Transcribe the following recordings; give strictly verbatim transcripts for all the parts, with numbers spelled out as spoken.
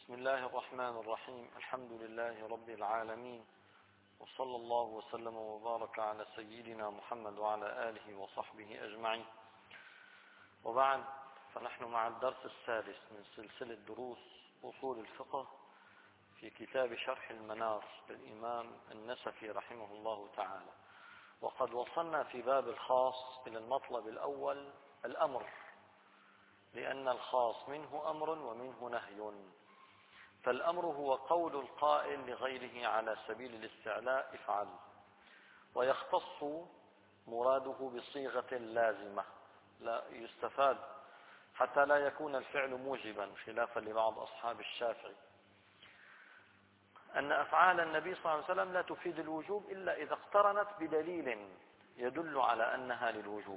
بسم الله الرحمن الرحيم. الحمد لله رب العالمين، وصلى الله وسلم وبارك على سيدنا محمد وعلى آله وصحبه أجمعين، وبعد، فنحن مع الدرس السادس من سلسلة دروس أصول الفقه في كتاب شرح المنار للإمام النسفي رحمه الله تعالى. وقد وصلنا في باب الخاص إلى المطلب الأول، الأمر، لأن الخاص منه أمر ومنه نهي. فالأمر هو قول القائل لغيره على سبيل الاستعلاء افعل، ويختص مراده بصيغة لازمة لا يستفاد حتى لا يكون الفعل موجبا، خلافا لبعض أصحاب الشافعي، أن أفعال النبي صلى الله عليه وسلم لا تفيد الوجوب إلا إذا اقترنت بدليل يدل على أنها للوجوب.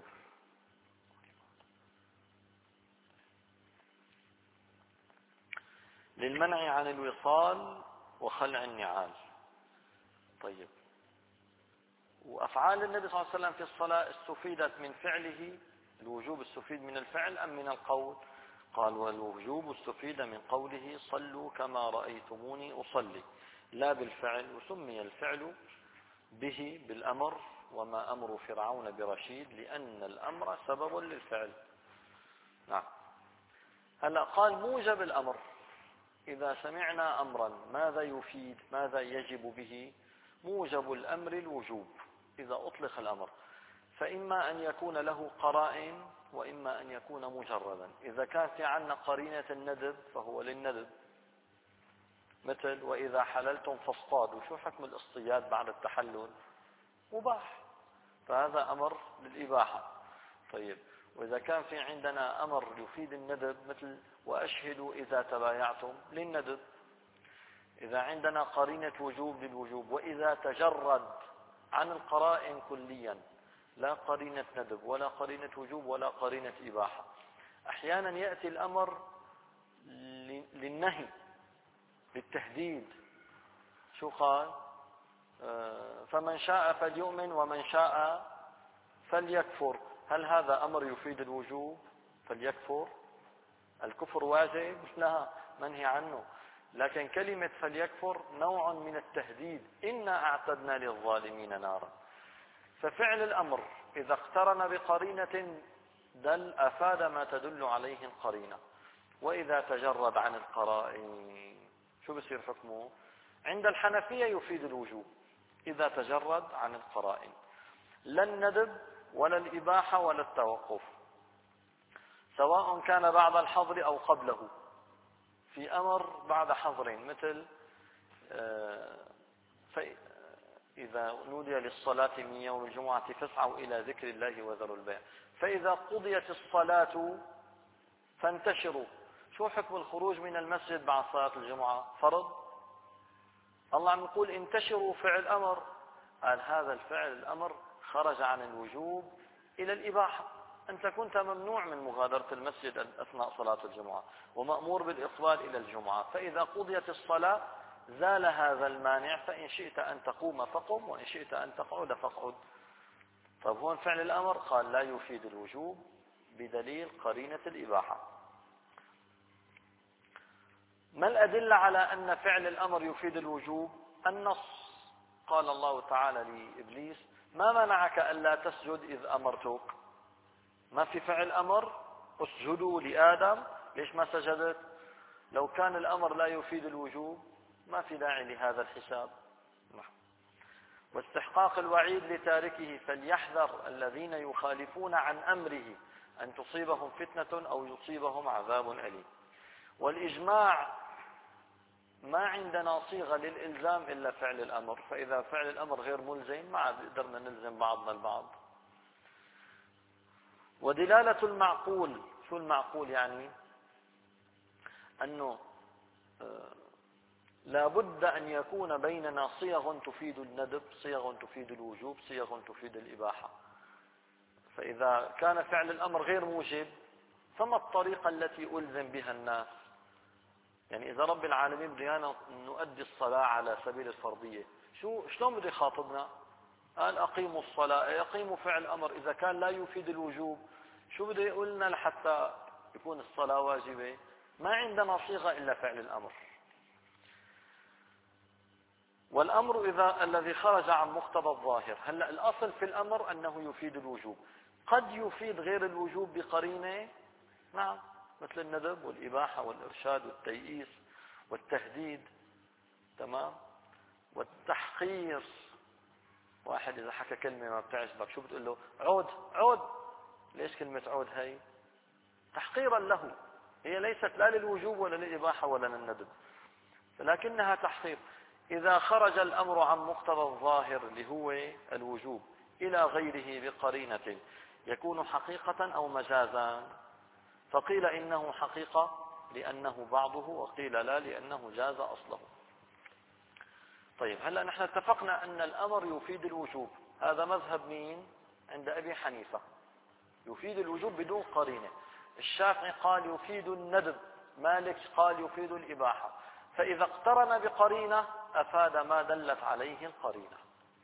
للمنع عن الوصال وخلع النعال. طيب، وأفعال النبي صلى الله عليه وسلم في الصلاة استفيدت من فعله، الوجوب استفيد من الفعل أم من القول؟ قال: والوجوب استفيد من قوله صلوا كما رأيتموني أصلي، لا بالفعل، وسمي الفعل به بالأمر، وما أمر فرعون برشيد، لأن الأمر سبب للفعل. نعم. هلأ قال موجب الأمر، إذا سمعنا أمرا ماذا يفيد؟ ماذا يجب به؟ موجب الأمر الوجوب إذا أطلق الأمر، فإما أن يكون له قرائن وإما أن يكون مجردا. إذا كان في عنا قرينة الندب فهو للندب، مثل وإذا حللتم فاصطادوا، شو حكم الاصطياد بعد التحلل؟ مباح، فهذا أمر للإباحة. طيب، وإذا كان في عندنا أمر يفيد الندب، مثل وأشهدوا إذا تبايعتم، للندب. إذا عندنا قرينة وجوب للوجوب، وإذا تجرد عن القرائن كليا، لا قرينة ندب ولا قرينة وجوب ولا قرينة إباحة. أحيانا يأتي الأمر للنهي، للتهديد. شو قال؟ فمن شاء فليؤمن ومن شاء فليكفر. هل هذا أمر يفيد الوجوب؟ فليكفر، الكفر واجب؟ لا، منهي عنه. لكن كلمة فليكفر نوع من التهديد، إنا أعتدنا للظالمين نارا. ففعل الأمر إذا اقترن بقرينة دل أفاد ما تدل عليه القرينة، وإذا تجرد عن القرائن شو بصير حكمه؟ عند الحنفية يفيد الوجوب إذا تجرد عن القرائن، لا الندب ولا الإباحة ولا التوقف، سواء كان بعد الحظر أو قبله. في أمر بعد حظر، مثل إذا نودي للصلاة من يوم الجمعة فاسعوا إلى ذكر الله وذروا البيع، فإذا قضيت الصلاة فانتشروا. شو حكم الخروج من المسجد بعد صلاة الجمعة؟ فرض. الله عم يقول انتشروا، فعل أمر. قال هذا الفعل الأمر خرج عن الوجوب إلى الإباحة. أنت كنت ممنوع من مغادرة المسجد أثناء صلاة الجمعة، ومأمور بالإقبال إلى الجمعة، فإذا قضيت الصلاة زال هذا المانع، فإن شئت أن تقوم فقم، وإن شئت أن تقعد فاقعد. طيب، هون فعل الأمر قال لا يفيد الوجوب بدليل قرينة الإباحة. ما الأدلة على أن فعل الأمر يفيد الوجوب؟ النص. قال الله تعالى لإبليس: ما منعك ألا تسجد إذ أمرتك؟ ما في فعل أمر، اسجدوا لآدم، ليش ما سجدت؟ لو كان الأمر لا يفيد الوجوب ما في داعي لهذا الحساب. واستحقاق الوعيد لتاركه: فليحذر الذين يخالفون عن أمره أن تصيبهم فتنة أو يصيبهم عذاب أليم. والإجماع: ما عندنا صيغة للإلزام إلا فعل الأمر، فإذا فعل الأمر غير ملزم ما عاد قدرنا نلزم بعضنا البعض. ودلالة المعقول، شو المعقول يعني؟ أنه لا بد أن يكون بيننا صيغ تفيد الندب، صيغ تفيد الوجوب، صيغ تفيد الإباحة. فإذا كان فعل الأمر غير موجب، فما الطريقة التي ألزم بها الناس؟ يعني إذا رب العالمين بدنا نؤدي الصلاة على سبيل الفرضية، شو شلون بده يخاطبنا؟ قال أقيموا الصلاة، يقيموا فعل أمر، إذا كان لا يفيد الوجوب شو بده يقولنا لحتى يكون الصلاة واجبة؟ ما عندنا صيغة إلا فعل الأمر. والأمر إذا الذي خرج عن مقتضى الظاهر. هلا الأصل في الأمر أنه يفيد الوجوب، قد يفيد غير الوجوب بقرينة، نعم، مثل الندب والإباحة والإرشاد والتيئيس والتهديد، تمام، والتحقير. واحد إذا حكى كلمة ما بتعجبك شو بتقول له؟ عود عود. ليش كلمة عود هي؟ تحقيرا له، هي ليست لا للوجوب ولا للإباحة ولا للندب، لكنها تحقير. إذا خرج الأمر عن مقتضى الظاهر اللي هو الوجوب إلى غيره بقرينة يكون حقيقة أو مجازا، فقيل إنه حقيقة لأنه بعضه، وقيل لا لأنه جاز أصله. طيب هلأ نحن اتفقنا أن الأمر يفيد الوجوب، هذا مذهب مين؟ عند أبي حنيفة، يفيد الوجوب بدون قرينة. الشافعي قال يفيد الندب، مالك قال يفيد الإباحة. فإذا اقترن بقرينة أفاد ما دلت عليه القرينة.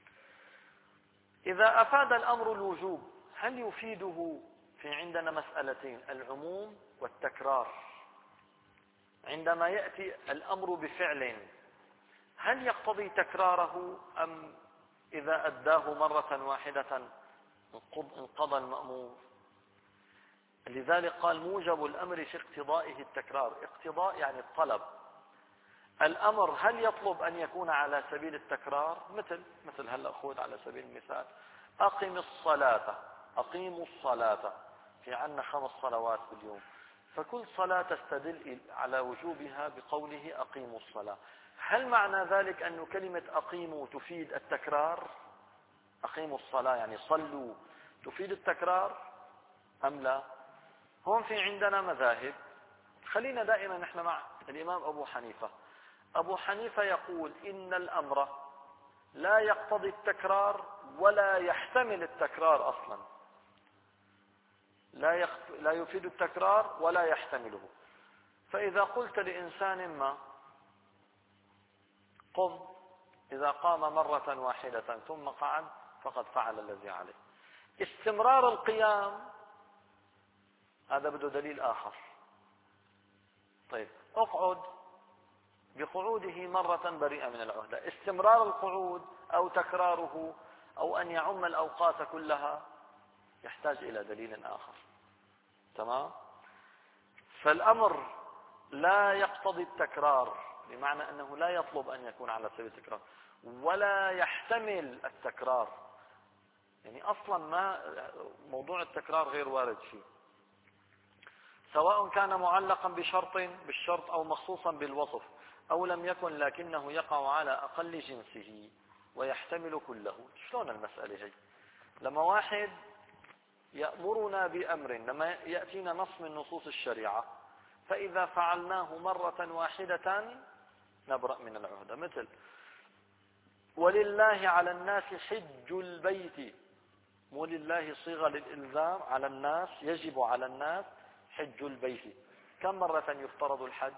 إذا أفاد الأمر الوجوب هل يفيده؟ في عندنا مسألتين، العموم والتكرار. عندما يأتي الأمر بفعل هل يقتضي تكراره، أم إذا أداه مرة واحدة انقضى المأمور؟ لذلك قال موجب الأمر في اقتضائه التكرار. اقتضاء يعني الطلب. الأمر هل يطلب أن يكون على سبيل التكرار؟ مثل مثل هلا خذ على سبيل المثال أقم الصلاة، أقيموا الصلاة، في عنا خمس صلوات باليوم، فكل صلاة تستدل على وجوبها بقوله أقيموا الصلاة. هل معنى ذلك أن كلمة أقيموا تفيد التكرار؟ أقيموا الصلاة يعني صلوا تفيد التكرار أم لا؟ هون في عندنا مذاهب. خلينا دائما نحن مع الإمام أبو حنيفة. أبو حنيفة يقول إن الأمر لا يقتضي التكرار ولا يحتمل التكرار أصلا، لا, يخت... لا يفيد التكرار ولا يحتمله. فإذا قلت لإنسان ما قم، إذا قام مرة واحدة ثم قعد فقد فعل الذي عليه. استمرار القيام هذا بده دليل آخر. طيب اقعد بقعوده مرة بريئة من العهدة. استمرار القعود أو تكراره أو أن يعم الأوقات كلها يحتاج إلى دليل آخر، تمام؟ فالأمر لا يقتضي التكرار، بمعنى أنه لا يطلب أن يكون على سبيل التكرار، ولا يحتمل التكرار، يعني أصلا ما موضوع التكرار غير وارد فيه، سواء كان معلقا بشرط بالشرط أو مخصوصا بالوصف أو لم يكن، لكنه يقع على أقل جنسه ويحتمل كله. شلون المسألة هي؟ لما واحد يأمرنا بأمر، لما يأتينا نص من نصوص الشريعة فإذا فعلناه مرة واحدة نبرأ من العهدة، مثل ولله على الناس حج البيت، ولله صيغة للإلزام، على الناس يجب على الناس حج البيت. كم مرة يفترض الحج؟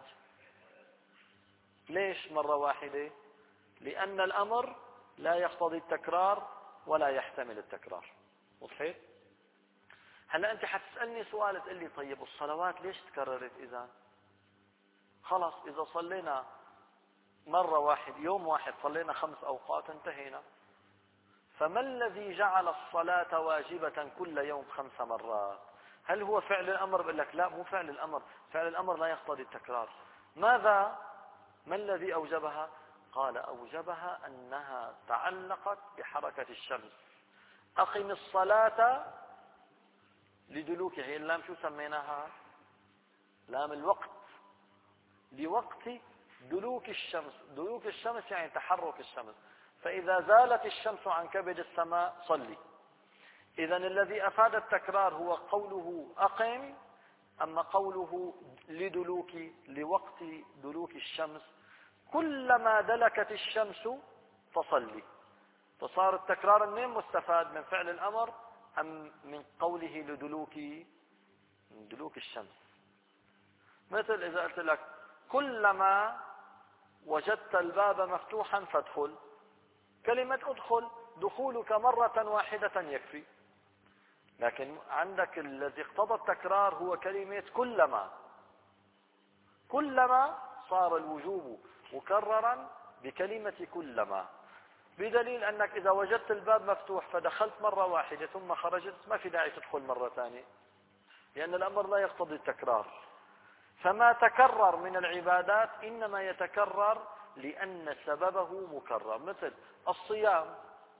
ليش مرة واحدة؟ لأن الأمر لا يقتضي التكرار ولا يحتمل التكرار. وضحت؟ هلا أنت حتسألني سؤال تقول لي طيب الصلوات ليش تكررت؟ إذا خلص إذا صلينا مرة واحد يوم واحد صلينا خمس أوقات انتهينا، فما الذي جعل الصلاة واجبة كل يوم خمس مرات؟ هل هو فعل الأمر؟ بقول لك لا، مو فعل الأمر، فعل الأمر لا يقتضي التكرار. ماذا؟ ما الذي أوجبها؟ قال أوجبها أنها تعلقت بحركة الشمس. أقم الصلاة لدلوك، هي اللام شو سميناها؟ لام الوقت، لوقت دلوك الشمس. دلوك الشمس يعني تحرك الشمس، فإذا زالت الشمس عن كبد السماء صلي. إذن الذي أفاد التكرار هو قوله أقم، أما قوله لدلوك لوقت دلوك الشمس كلما دلكت الشمس فصلي. فصار التكرار منين مستفاد؟ من فعل الأمر أم من قوله لدلوك من دلوك الشمس؟ مثل إذا قلت لك كلما وجدت الباب مفتوحا فادخل، كلمة ادخل دخولك مرة واحدة يكفي، لكن عندك الذي اقتضى التكرار هو كلمة كلما. كلما صار الوجوب مكررا بكلمة كلما، بدليل أنك إذا وجدت الباب مفتوح فدخلت مرة واحدة ثم خرجت ما في داعي تدخل مرة ثانية، لأن الأمر لا يقتضي التكرار. فما تكرر من العبادات إنما يتكرر لأن سببه مكرر، مثل الصيام،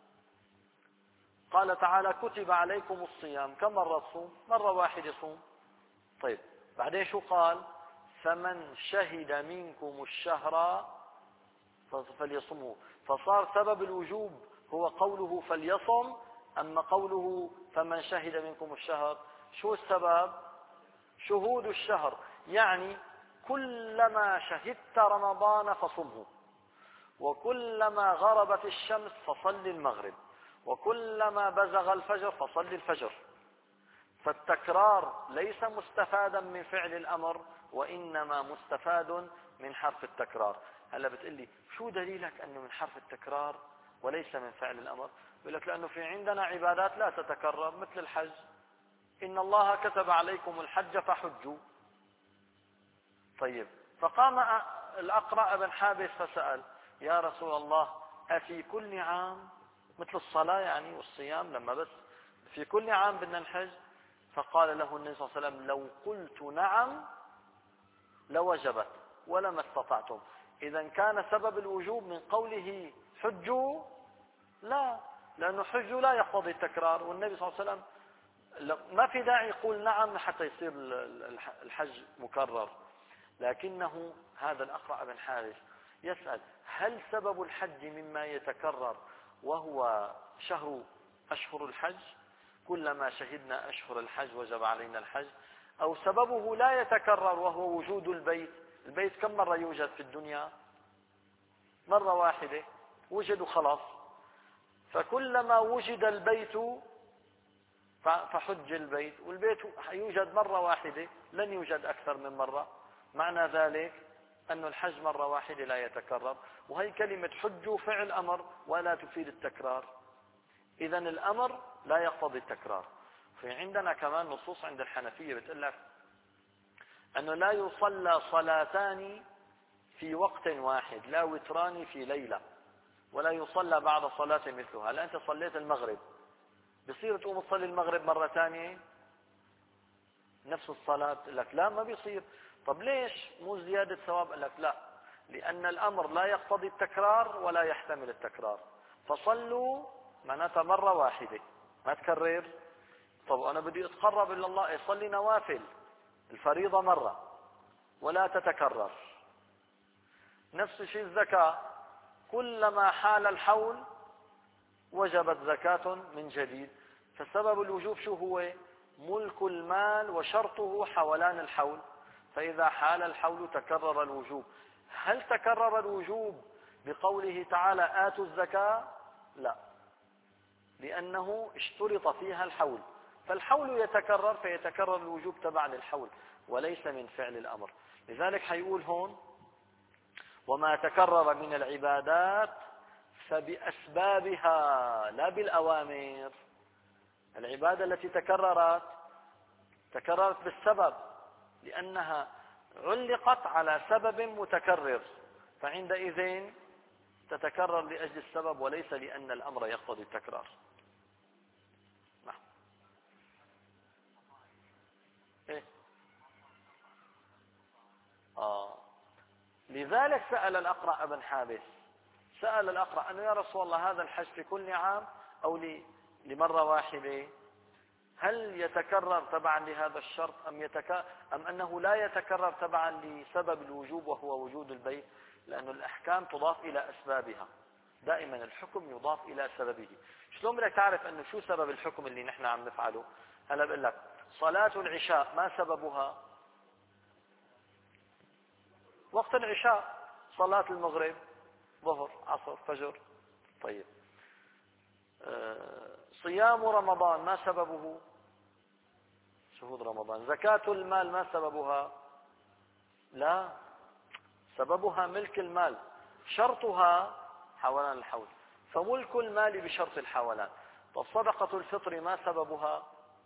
قال تعالى كتب عليكم الصيام، كم مرة تصوم؟ مرة واحدة صوم. طيب بعدين شو قال؟ فمن شهد منكم الشهر فليصمه، فصار سبب الوجوب هو قوله فليصم، أما قوله فمن شهد منكم الشهر شو السبب؟ شهود الشهر، يعني كلما شهدت رمضان فصمه، وكلما غربت الشمس فصل المغرب، وكلما بزغ الفجر فصل الفجر. فالتكرار ليس مستفادا من فعل الأمر، وإنما مستفاد من حرف التكرار. هلا بتقلي شو دليلك أنه من حرف التكرار وليس من فعل الأمر؟ بقول لك لأنه في عندنا عبادات لا تتكرر مثل الحج، إن الله كتب عليكم الحج فحجوا. طيب فقام الأقرع بن حابس فسأل يا رسول الله أفي كل عام، مثل الصلاة يعني والصيام لما بس في كل عام بدنا نحج؟ فقال له النبي صلى الله عليه وسلم لو قلت نعم لوجبت ولما استطعتم. إذا كان سبب الوجوب من قوله حجوا؟ لا، لأنه حجوا لا يقتضي التكرار، والنبي صلى الله عليه وسلم ما في داعي يقول نعم حتى يصير الحج مكرر. لكنه هذا الأقرع بن حارث يسأل هل سبب الحج مما يتكرر وهو شهر أشهر الحج، كلما شهدنا أشهر الحج وجب علينا الحج، أو سببه لا يتكرر وهو وجود البيت؟ البيت كم مرة يوجد في الدنيا؟ مرة واحدة، وجد خلاص، فكلما وجد البيت فحج البيت، والبيت يوجد مرة واحدة لن يوجد أكثر من مرة، معنى ذلك أن الحج مرة واحدة لا يتكرر. وهي كلمة حج فعل أمر ولا تفيد التكرار، إذا الأمر لا يقتضي التكرار. في عندنا كمان نصوص عند الحنفية بتقول لك أنه لا يصلى صلاتان في وقت واحد، لا وتران في ليلة، ولا يصلى بعد صلاة مثلها. هلا أنت صليت المغرب بصير تقوم تصلي المغرب مرة ثانية نفس الصلاة؟ لك لا ما بيصير. طب ليش مو زيادة ثواب؟ لك لا، لأن الأمر لا يقتضي التكرار ولا يحتمل التكرار، فصلوا معناتها مرة واحدة ما تكرر. طب أنا بدي أتقرب إلى الله أصلي نوافل، الفريضة مرة ولا تتكرر. نفس الشيء الزكاة، كلما حال الحول وجبت زكاة من جديد. فسبب الوجوب شو هو؟ ملك المال، وشرطه حولان الحول، فإذا حال الحول تكرر الوجوب. هل تكرر الوجوب بقوله تعالى آتوا الزكاة؟ لا، لأنه اشترط فيها الحول، فالحول يتكرر فيتكرر الوجوب تبع للحول وليس من فعل الأمر. لذلك حيقول هون وما تكرر من العبادات فبأسبابها لا بالأوامر. العبادة التي تكررت تكررت بالسبب، لأنها علقت على سبب متكرر، فعندئذ تتكرر لأجل السبب وليس لأن الأمر يقتضي التكرار. نعم. إيه؟ آه. لذلك سأل الأقرع بن حابس، سأل الأقرع أنه يا رسول الله هذا الحج في كل عام أو لمرة واحدة؟ هل يتكرر تبعا لهذا الشرط أم, يتك... أم أنه لا يتكرر تبعا لسبب الوجوب وهو وجود البيت؟ لأن الأحكام تضاف إلى أسبابها، دائما الحكم يضاف إلى سببه. شلون بدك تعرف أنه شو سبب الحكم اللي نحن عم نفعله؟ هلا بقول لك صلاة العشاء ما سببها؟ وقت العشاء. صلاة المغرب ظهر عصر فجر. طيب أه... صيام رمضان ما سببه؟ شهود رمضان. زكاة المال ما سببها؟ لا، سببها ملك المال، شرطها حولان الحول، فملك المال بشرط الحولان. طب صدقة الفطر ما سببها؟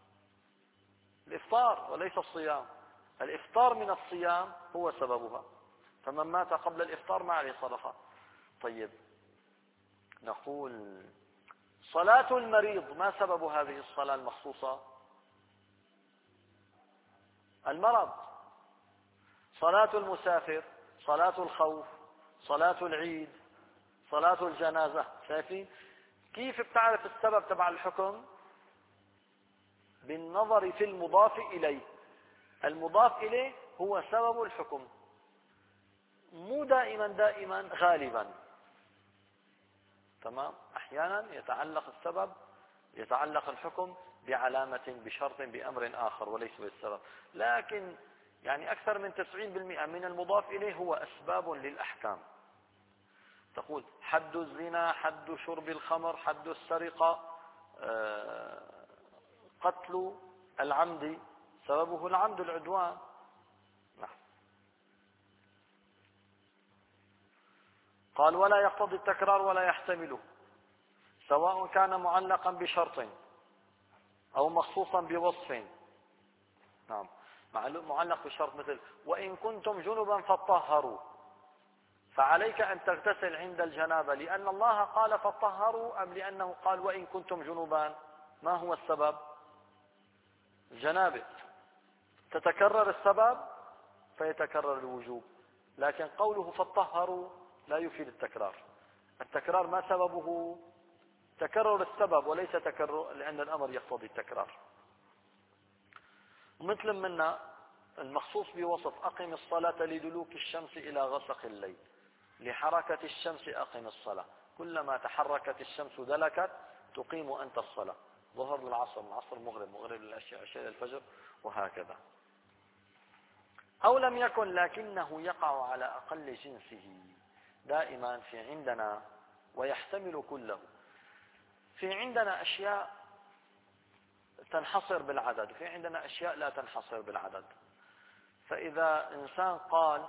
الإفطار وليس الصيام، الإفطار من الصيام هو سببها، فمن مات قبل الإفطار ما عليه صدقة. طيب نقول صلاة المريض ما سبب هذه الصلاة المخصوصة؟ المرض. صلاة المسافر، صلاة الخوف، صلاة العيد، صلاة الجنازة. شايفين كيف بتعرف السبب تبع الحكم؟ بالنظر في المضاف إليه. المضاف إليه هو سبب الحكم، مو دائما دائما غالبا. تمام. أحيانا يتعلق السبب يتعلق الحكم بعلامة بشرط بأمر آخر وليس بالسبب، لكن يعني أكثر من تسعين بالمئة من المضاف إليه هو أسباب للأحكام. تقول حد الزنا، حد شرب الخمر، حد السرقة، قتل العمد سببه العمد العدوان. قال ولا يقتضي التكرار ولا يحتمله، سواء كان معلقا بشرط أو مخصوصا بوصف. نعم، معلق بشرط مثل وإن كنتم جنبا فطهروا، فعليك أن تغتسل عند الجنابة لأن الله قال فطهروا، أم لأنه قال وإن كنتم جنبا؟ ما هو السبب؟ الجنابة. تتكرر السبب فيتكرر الوجوب، لكن قوله فطهروا لا يفيد التكرار. التكرار ما سببه؟ تكرر السبب وليس تكرر، لأن الأمر يقتضي التكرار. مثل منا المخصوص بوصف أقم الصلاة لدلوك الشمس إلى غسق الليل، لحركة الشمس أقم الصلاة، كلما تحركت الشمس دلكت تقيم أنت الصلاة، ظهر للعصر، العصر مغرب، مغرب للعشاء، عشاء للفجر، وهكذا. أو لم يكن لكنه يقع على أقل جنسه. دائما في عندنا ويحتمل كله. في عندنا أشياء تنحصر بالعدد، وفي عندنا أشياء لا تنحصر بالعدد. فإذا إنسان قال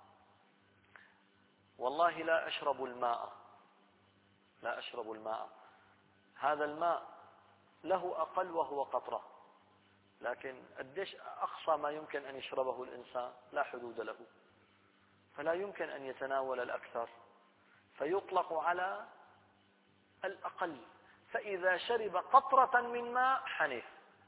والله لا أشرب الماء، لا أشرب الماء، هذا الماء له أقل وهو قطرة، لكن قديش أقصى ما يمكن أن يشربه الإنسان؟ لا حدود له، فلا يمكن أن يتناول الأكثر، فيطلق على الأقل. فإذا شرب قطرة من ماء حنث.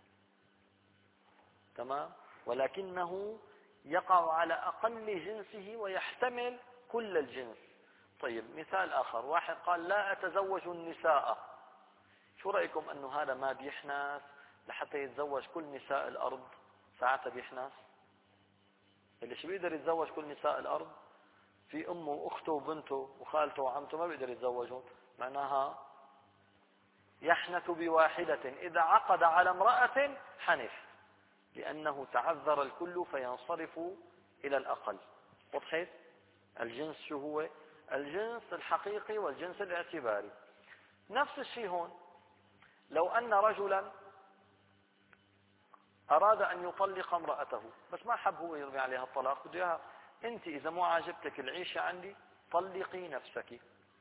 تمام. ولكنه يقع على أقل جنسه ويحتمل كل الجنس. طيب مثال آخر، واحد قال لا أتزوج النساء، شو رأيكم أنه هذا ما بيحنث لحتى يتزوج كل نساء الأرض؟ ساعتها بيحنث. اللي شو بيقدر يتزوج كل نساء الأرض؟ في أمه وأخته وبنته وخالته وعمته ما بيقدر يتزوجون، معناها يحنث بواحدة. إذا عقد على امرأة حنث، لأنه تعذر الكل فينصرف إلى الأقل. وضحت؟ الجنس شو هو؟ الجنس الحقيقي والجنس الاعتباري. نفس الشيء هون. لو أن رجلا أراد أن يطلق امرأته بس ما حب هو يرمي عليها الطلاق، بده إياها أنت إذا مو عاجبتك العيشة عندي طلقي نفسك.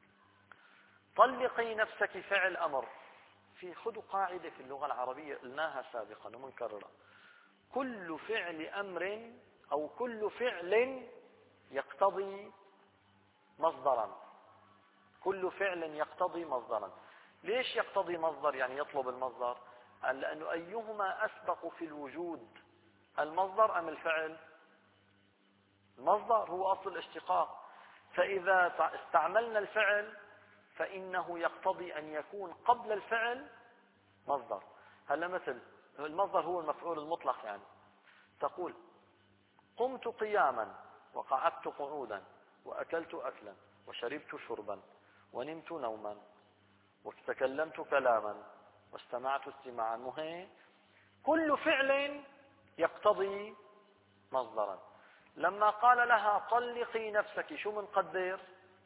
طلقي نفسك فعل أمر. في خذوا قاعدة في اللغة العربية قلناها سابقا ومنكررة: كل فعل أمر أو كل فعل يقتضي مصدرا. كل فعل يقتضي مصدرا. ليش يقتضي مصدر؟ يعني يطلب المصدر. لأنه أيهما أسبق في الوجود، المصدر أم الفعل؟ المصدر هو أصل الاشتقاق. فإذا استعملنا الفعل فإنه يقتضي أن يكون قبل الفعل مصدر. هلا مثل المصدر هو المفعول المطلق، يعني تقول قمت قياما وقعدت قعودا وأكلت أكلا وشربت شربا ونمت نوما وتكلمت كلاما واستمعت استماعا. مهم كل فعل يقتضي مصدرا. لما قال لها طلقي نفسك شو منقدر؟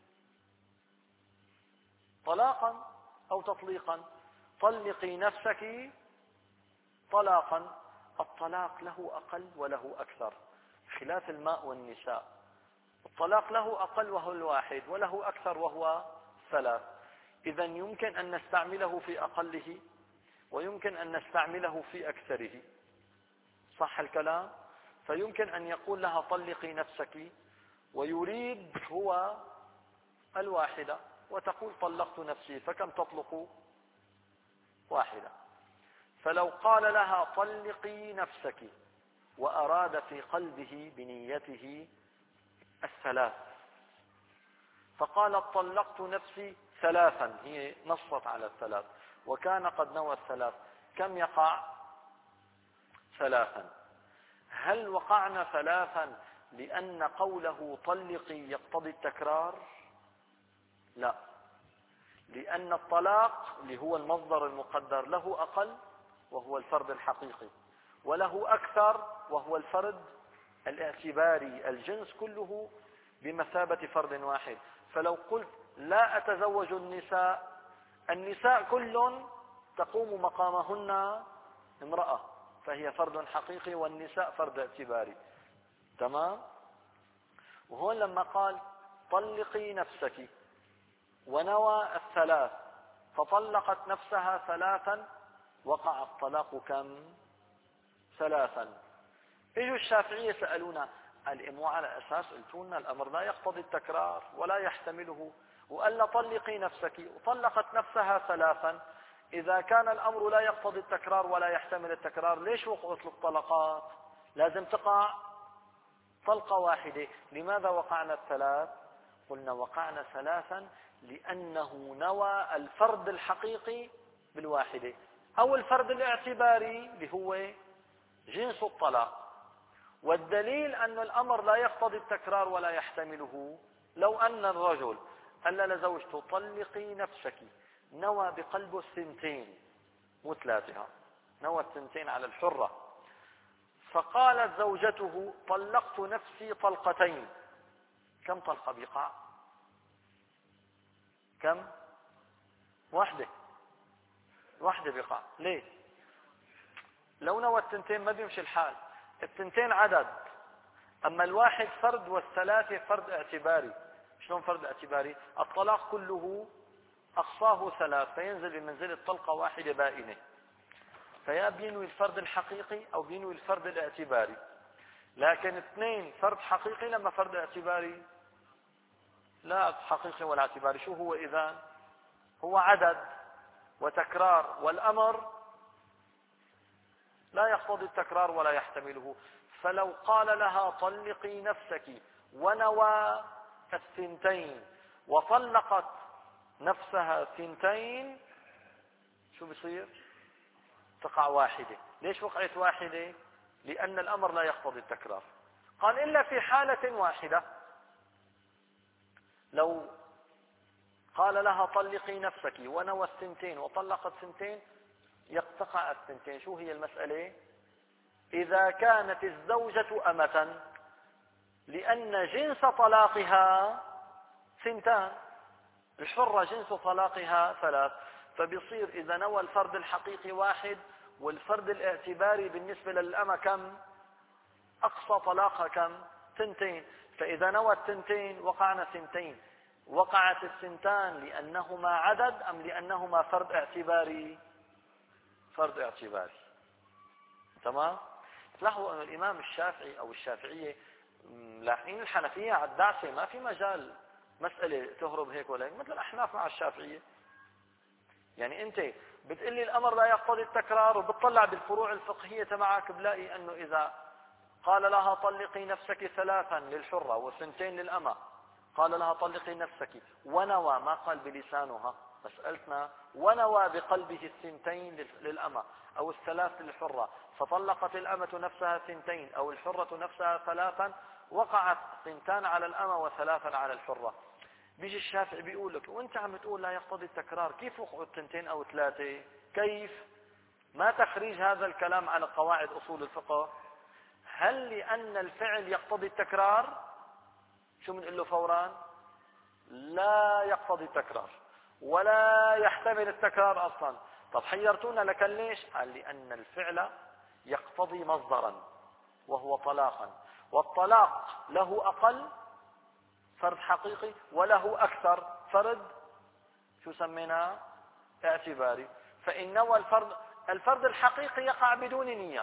طلاقا أو تطليقا. طلقي نفسك طلاقا. الطلاق له أقل وله أكثر، خلاف الماء والنساء. الطلاق له أقل وهو الواحد، وله أكثر وهو ثلاث. إذا يمكن أن نستعمله في أقله ويمكن أن نستعمله في أكثره. صح الكلام؟ فيمكن أن يقول لها طلقي نفسك ويريد هو الواحدة وتقول طلقت نفسي، فكم تطلق؟ واحدة. فلو قال لها طلقي نفسك وأراد في قلبه بنيته الثلاث، فقالت طلقت نفسي ثلاثا، هي نصت على الثلاث وكان قد نوى الثلاث، كم يقع؟ ثلاثا. هل وقعنا ثلاثا لأن قوله طلقي يقتضي التكرار؟ لا، لأن الطلاق اللي هو المصدر المقدر له أقل وهو الفرد الحقيقي، وله أكثر وهو الفرد الاعتباري، الجنس كله بمثابة فرد واحد. فلو قلت لا أتزوج النساء، النساء كل تقوم مقامهن امرأة، فهي فرد حقيقي والنساء فرد اعتباري. تمام؟ وهون لما قال طلقي نفسك ونوى الثلاث فطلقت نفسها ثلاثا، وقع الطلاق كم؟ ثلاثا. اجوا الشافعية سألونا، قال مو على أساس قلتوا لنا الأمر لا يقتضي التكرار ولا يحتمله، وقال طلقي نفسك وطلقت نفسها ثلاثا، إذا كان الأمر لا يقتضي التكرار ولا يحتمل التكرار ليش وقعت الطلقات؟ لازم تقع طلقة واحدة. لماذا وقعنا الثلاث؟ قلنا وقعنا ثلاثا لأنه نوى الفرد الحقيقي بالواحدة أو الفرد الاعتباري اللي هو جنس الطلاق. والدليل أن الأمر لا يقتضي التكرار ولا يحتمله، لو أن الرجل قال لزوجته طلقي نفسك، نوى بقلبه الثنتين مو ثلاثة، نوى الثنتين على الحرة، فقالت زوجته طلقت نفسي طلقتين، كم طلقة بيقع؟ كم؟ واحدة، واحدة بيقع. ليه؟ لو نوى الثنتين ما بيمشي الحال، الثنتين عدد، أما الواحد فرد والثلاثة فرد اعتباري. شلون فرد اعتباري؟ الطلاق كله أقصاه ثلاث، فينزل بمنزلة طلقة واحدة بائنة، فيا بينوي الفرد الحقيقي أو بينوي الفرد الاعتباري. لكن اثنين فرد حقيقي لما فرد اعتباري لا حقيقي ولا اعتباري، شو هو إذن؟ هو عدد وتكرار، والأمر لا يقتضي التكرار ولا يحتمله. فلو قال لها طلقي نفسك ونوى الثنتين وطلقت نفسها ثنتين، شو بصير؟ تقع واحدة. ليش وقعت واحدة؟ لأن الأمر لا يقتضي التكرار. قال إلا في حالة واحدة، لو قال لها طلقي نفسك ونوى الثنتين وطلقت ثنتين يقتقع الثنتين. شو هي المسألة؟ إذا كانت الزوجة أمة، لأن جنس طلاقها ثنتان، الحرة جنس طلاقها ثلاث، فبيصير إذا نوى الفرد الحقيقي واحد والفرد الاعتباري بالنسبة للأمة كم؟ أقصى طلاقها كم؟ ثنتين. فإذا نوى الثنتين وقعنا ثنتين. وقعت الثنتان لأنهما عدد أم لأنهما فرد اعتباري؟ فرد اعتباري. تمام؟ لاحظوا أن الإمام الشافعي أو الشافعية لاحقين الحنفية على الدعسة، ما في مجال مسألة تهرب هيك ولا هيك، مثل الأحناف مع الشافعية. يعني أنت بتقلي الأمر لا يقتضي التكرار وبتطلع بالفروع الفقهية تبعك بلاقي أنه إذا قال لها طلقي نفسك ثلاثا للحرة وثنتين للأمة، قال لها طلقي نفسك ونوى، ما قال بلسانها، مسألتنا ونوى بقلبه الثنتين للأمة أو الثلاث للحرة، فطلقت الأمة نفسها ثنتين أو الحرة نفسها ثلاثا، وقعت ثنتان على الأمة وثلاثا على الحرة. بيجي الشافعي بيقول لك وانت عم تقول لا يقتضي التكرار، كيف وقعوا الثنتين أو ثلاثة؟ كيف؟ ما تخريج هذا الكلام على قواعد أصول الفقه؟ هل لأن الفعل يقتضي التكرار؟ شو بنقول له فورا؟ لا يقتضي التكرار ولا يحتمل التكرار أصلا. طب حيرتونا لك ليش؟ قال لأن الفعل يقتضي مصدرا وهو طلاقا، والطلاق له أقل فرد حقيقي وله أكثر فرد شو سميناه؟ اعتباري. فإن نوى الفرد الفرد الحقيقي يقع بدون نية.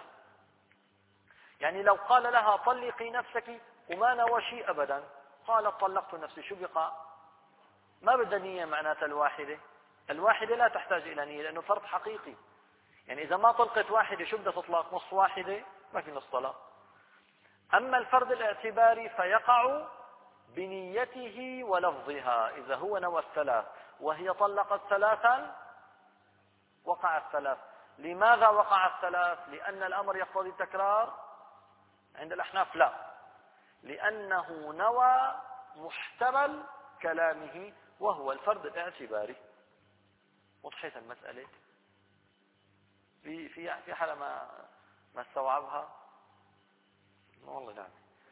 يعني لو قال لها طلقي نفسك وما نوى شيء أبدا، قالت طلقت نفسي، شو بقى؟ ما بدها نية معناتها الواحدة. الواحدة لا تحتاج إلى نية لأنه فرض حقيقي. يعني إذا ما طلقت واحدة شو بدها تطلق؟ نص واحدة، ما في نص طلاق. أما الفرض الاعتباري فيقع بنيته ولفظها. إذا هو نوى الثلاث وهي طلقت ثلاثا وقع الثلاث. لماذا وقع الثلاث؟ لأن الأمر يقتضي التكرار؟ عند الأحناف لا، لأنه نوى محتمل كلامه وهو الفرض الاعتباري. وضحت المسألة؟ في في في حدا ما ما استوعبها؟ والله نعم.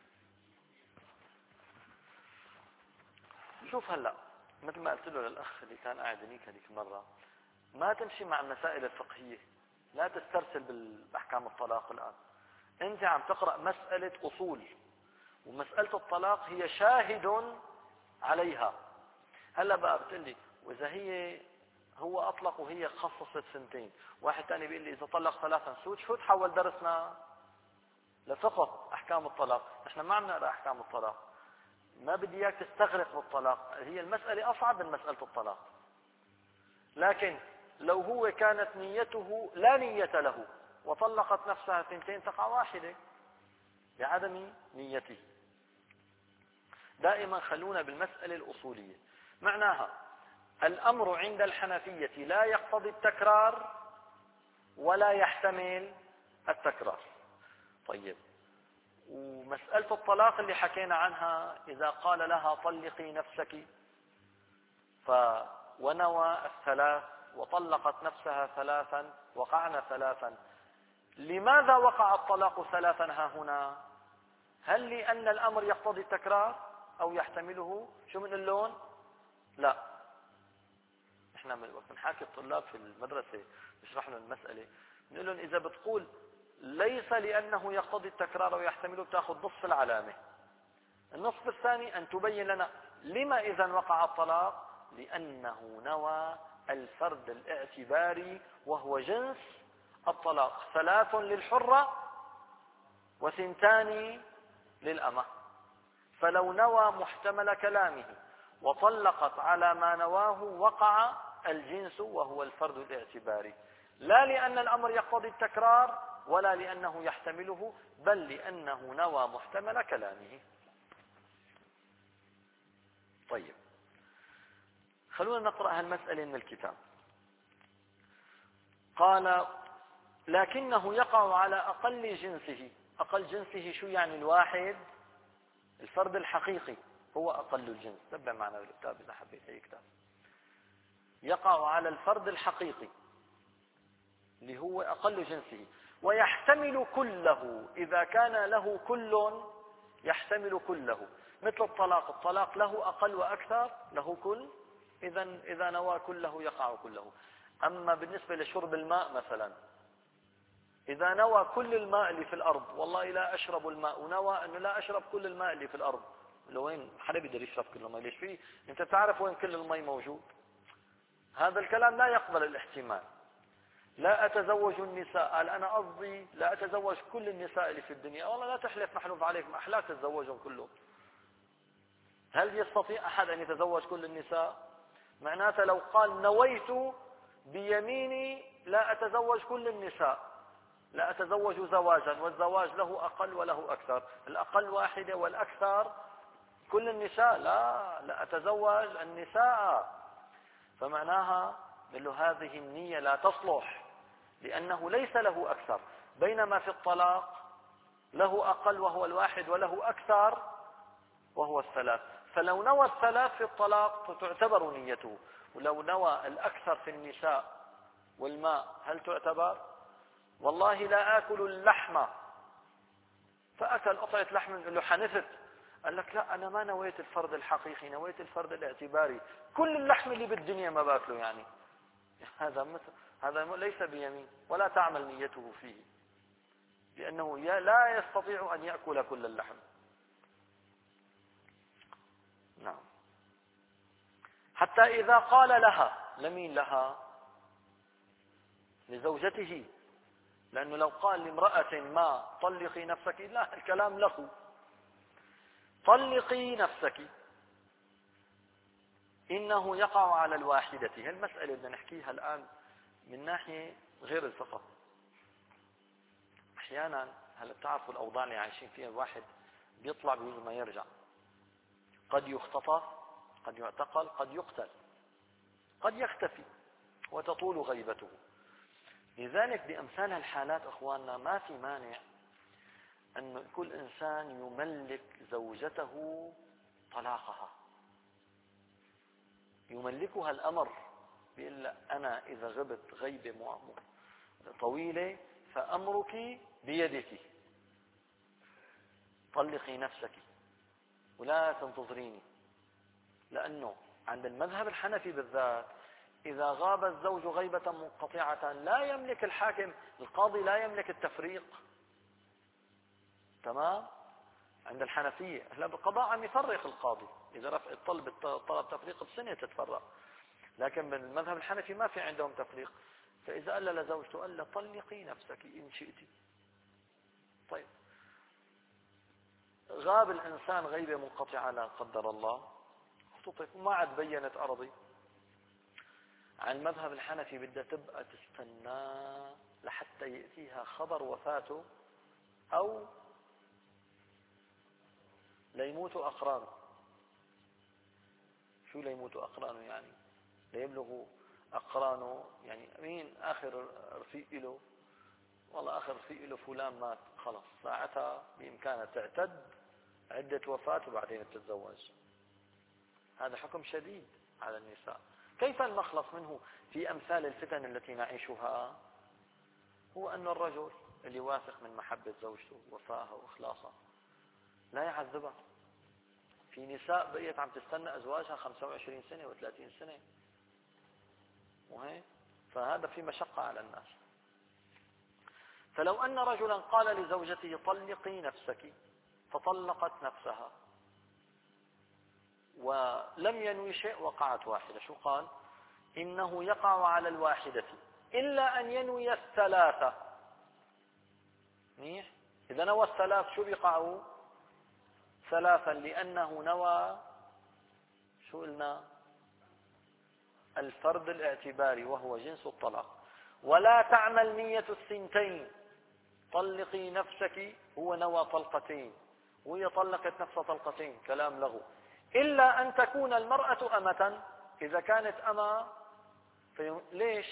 شوف هلا مثل ما قلت له للأخ اللي كان قاعد هنيك هذيك المرة، ما تمشي مع المسائل الفقهية، لا تسترسل بالأحكام الطلاق الآن. أنت عم تقرأ مسألة أصول، ومسألة الطلاق هي شاهد عليها. هلا بقى بتقول لي وإذا هي هو أطلق وهي خصصت سنتين، واحد ثاني بيقول لي إذا طلق ثلاثا شو شو تحول درسنا لفقه أحكام الطلاق؟ نحن ما عم نقرأ أحكام الطلاق. ما بدي إياك تستغرق بالطلاق، هي المسألة أصعب من مسألة الطلاق. لكن لو هو كانت نيته لا نية له وطلقت نفسها ثنتين تقع واحدة بعدم نيته. دائما خلونا بالمسألة الأصولية. معناها الأمر عند الحنفية لا يقتضي التكرار ولا يحتمل التكرار. طيب، ومسألة الطلاق اللي حكينا عنها إذا قال لها طلقي نفسك ف ونوى الثلاث وطلقت نفسها ثلاثا وقعنا ثلاثا، لماذا وقع الطلاق ثلاثا ها هنا؟ هل لأن الأمر يقتضي التكرار أو يحتمله؟ شو من اللون؟ لا. احنا وقت نحاكي الطلاب في المدرسة نشرح لهم المسألة بنقول لهم إذا بتقول ليس لأنه يقتضي التكرار ويحتمله بتاخذ نصف العلامة. النصف الثاني أن تبين لنا لما إذا وقع الطلاق؟ لأنه نوى الفرد الاعتباري وهو جنس الطلاق، ثلاث للحرة وثنتان للأمة. فلو نوى محتمل كلامه وطلقت على ما نواه وقع الجنس وهو الفرد الاعتباري، لا لأن الأمر يقتضي التكرار ولا لأنه يحتمله، بل لأنه نوى محتمل كلامه. طيب، خلونا نقرأ هالمسألة من الكتاب. قال لكنه يقع على أقل جنسه. أقل جنسه شو يعني؟ الواحد، الفرد الحقيقي هو أقل الجنس. تبع معنا بالكتاب إذا حبيت أي كتاب. يقع على الفرد الحقيقي اللي هو أقل جنسه، ويحتمل كله. إذا كان له كل يحتمل كله، مثل الطلاق. الطلاق له أقل وأكثر، له كل، إذا إذا نوى كله يقع كله. أما بالنسبة لشرب الماء مثلا، إذا نوى كل الماء اللي في الأرض، والله لا أشرب الماء، ونوى أنه لا أشرب كل الماء اللي في الأرض، لو وين حدا بيقدر يشرب كل الماء؟ ليش؟ فيه أنت تعرف وين كل الماء موجود. هذا الكلام لا يقبل الاحتمال. لا أتزوج النساء، قال أنا قصدي لا أتزوج كل النساء اللي في الدنيا. والله لا تحلف محلوف عليك، ما أحلاك تتزوجهم كلهم. هل يستطيع أحد أن يتزوج كل النساء؟ معناته لو قال نويت بيميني لا أتزوج كل النساء، لا أتزوج زواجا، والزواج له أقل وله أكثر، الأقل واحدة والأكثر كل النساء، لا لا أتزوج النساء. فمعناها له هذه النية لا تصلح، لأنه ليس له أكثر، بينما في الطلاق له أقل وهو الواحد، وله أكثر وهو الثلاث. فلو نوى الثلاث في الطلاق فتعتبر نيته، ولو نوى الأكثر في النساء والماء هل تعتبر؟ والله لا آكل اللحمة، فأكل قطعة لحم له حنفت، قال لك لا أنا ما نويت الفرد الحقيقي، نويت الفرد الاعتباري، كل اللحم اللي بالدنيا ما باكله. يعني هذا مثل هذا ليس بيمين ولا تعمل نيته فيه، لأنه لا يستطيع أن يأكل كل اللحم. نعم. حتى إذا قال لها، لمين لها؟ لزوجته، لأنه لو قال لامرأة ما طلقي نفسك، لا، الكلام له. طلقي نفسك إنه يقع على الواحدة. هالمسألة بدنا نحكيها الآن من ناحية غير الفقه. أحيانا هلا بتعرفوا الأوضاع اللي عايشين فيها، الواحد بيطلع بيجوز ما يرجع، قد يختطف، قد يعتقل، قد يقتل، قد يختفي وتطول غيبته. لذلك بأمثال هالحالات أخواننا ما في مانع أن كل إنسان يملك زوجته طلاقها، يملكها الأمر، بيقول أنا إذا غبت غيبة طويلة فأمرك بيدك، طلقي نفسك ولا تنتظريني. لأنه عند المذهب الحنفي بالذات إذا غاب الزوج غيبة منقطعة لا يملك الحاكم القاضي لا يملك التفريق. تمام؟ عند الحنفية هلا بالقضاء عم يفرق القاضي، إذا رفع الطلب طلب تفريق بسنة تتفرق، لكن بالمذهب الحنفي ما في عندهم تفريق. فإذا قال لزوجته قال له طلقي نفسك إن شئت. طيب غاب الإنسان غيبة منقطعة لا قدر الله، اختطف وما عاد بينت أرضي، عن المذهب الحنفي بدها تبقى تستنى لحتى يأتيها خبر وفاته أو ليموتوا أقرانه. شو ليموتوا أقرانه يعني؟ ليبلغوا أقرانه يعني مين آخر رفيق له؟ والله آخر رفيق له فلان مات، خلص ساعتها بإمكانها تعتد عدة وفاة وبعدين تتزوج. هذا حكم شديد على النساء. كيف المخلص منه في أمثال الفتن التي نعيشها؟ هو أن الرجل اللي واثق من محبة زوجته ووفائها وإخلاصها لا يعذبها. في نساء بقيت عم تستنى أزواجها خمسة وعشرين سنة وثلاثين سنة وهيك، فهذا في مشقة على الناس. فلو أن رجلا قال لزوجته طلقي نفسك فطلقت نفسها ولم ينوي شيء وقعت واحدة، شو قال؟ إنه يقع على الواحدة إلا أن ينوي الثلاثة. منيح؟ إذا نوى الثلاث شو بيقعوا؟ ثلاثا، لأنه نوى شو قلنا؟ الفرد الاعتباري وهو جنس الطلاق. ولا تعمل نية الثنتين، طلقي نفسك هو نوى طلقتين وهي طلقت نفسها طلقتين، كلام لغو. إلا أن تكون المرأة أمة، إذا كانت أمة في... ليش؟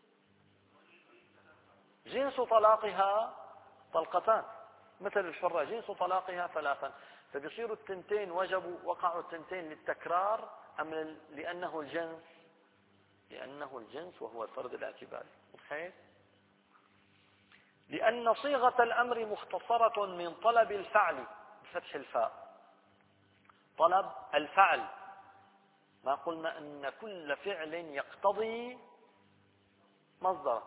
جنس طلاقها طلقتان، مثل الحرة جنس طلاقها ثلاثا، فبيصيروا التنتين وجبوا وقعوا التنتين للتكرار أم لأنه الجنس؟ لأنه الجنس وهو الفرد الاعتباري. صحيح؟ لأن صيغة الأمر مختصرة من طلب الفعل بفتح الفاء، طلب الفعل. ما قلنا أن كل فعل يقتضي مصدرا،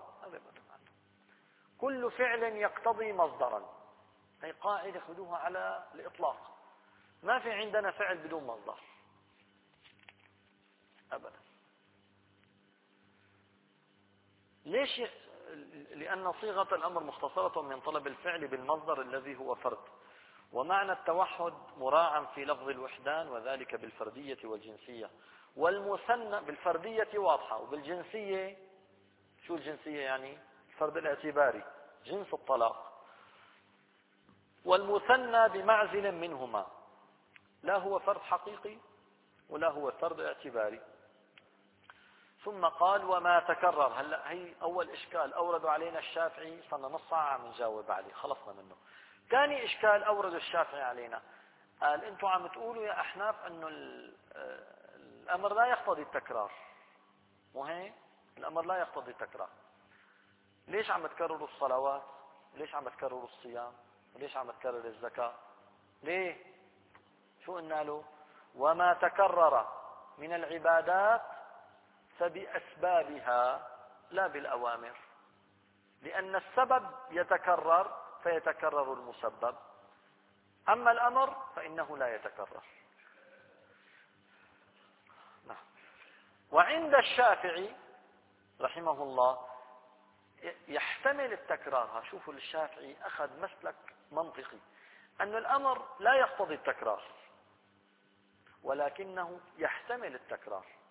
كل فعل يقتضي مصدرا، هي قاعدة خذوها على الإطلاق، ما في عندنا فعل بدون مصدر أبدا. ليش؟ لأن صيغة الأمر مختصرة من طلب الفعل بالمصدر الذي هو فرد، ومعنى التوحد مراعى في لفظ الوحدان وذلك بالفردية والجنسية. والمثنى بالفردية واضحة، وبالجنسية شو الجنسية يعني؟ الفرد الاعتباري جنس الطلاق. والمثنى بمعزل منهما، لا هو فرد حقيقي ولا هو فرد اعتباري. ثم قال وما تكرر. هلا هي أول إشكال أوردوا علينا الشافعي، صرنا نص ساعة عم نجاوب عليه خلصنا منه. ثاني إشكال أورد الشافعي علينا، قال أنتم عم تقولوا يا أحناف أنه الأمر لا يقتضي التكرار، مو هيك؟ الأمر لا يقتضي التكرار. ليش عم تكرروا الصلوات؟ ليش عم تكرروا الصيام؟ وليش عم تكرر الزكاة؟ ليه؟ شو قلنا له؟ وما تكرر من العبادات فبأسبابها لا بالأوامر، لأن السبب يتكرر فيتكرر المسبب، أما الأمر فإنه لا يتكرر. نعم. وعند الشافعي رحمه الله يحتمل التكرار. شوفوا الشافعي أخذ مسلك منطقي أن الأمر لا يقتضي التكرار ولكنه يحتمل التكرار.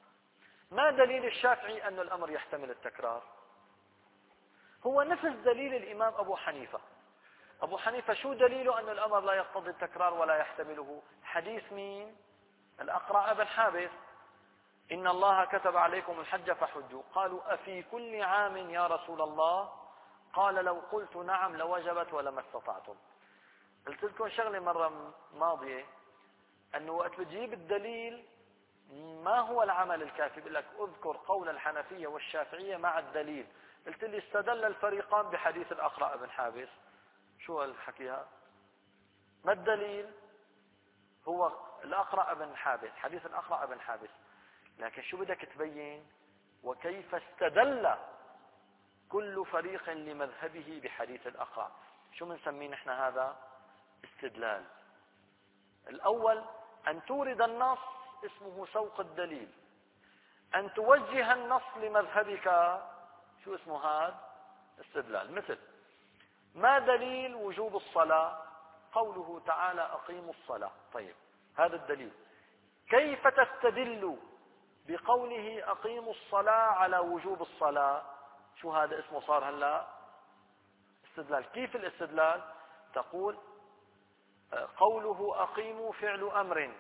ما دليل الشافعي أن الأمر يحتمل التكرار؟ هو نفس دليل الإمام أبو حنيفة. أبو حنيفة شو دليله أن الأمر لا يقتضي التكرار ولا يحتمله؟ حديث مين؟ الأقرع بن حابس: إن الله كتب عليكم الحج فحجوا. قالوا: أفي كل عام يا رسول الله؟ قال: لو قلت نعم لوجبت ولما استطعتم. قلت لكم شغلة مرة ماضية، أنه وقت بتجيب الدليل ما هو العمل الكافي، بقول لك اذكر قول الحنفية والشافعية مع الدليل. قلت لي استدل الفريقان بحديث الأقرع بن حابس. شو الحكيها؟ ما الدليل؟ هو الأقرع بن حابس، حديث الأقرع بن حابس. لكن شو بدك تبين؟ وكيف استدل كل فريق لمذهبه بحديث الأقرع. شو بنسميه نحن هذا؟ استدلال. الأول أن تورد النص اسمه سوق الدليل، أن توجه النص لمذهبك شو اسمه هذا؟ استدلال. مثل: ما دليل وجوب الصلاة؟ قوله تعالى: أقيموا الصلاة. طيب، هذا الدليل. كيف تستدل بقوله أقيموا الصلاة على وجوب الصلاة؟ شو هذا اسمه صار هلا؟ استدلال. كيف الاستدلال؟ تقول قوله أقيموا فعل أمر،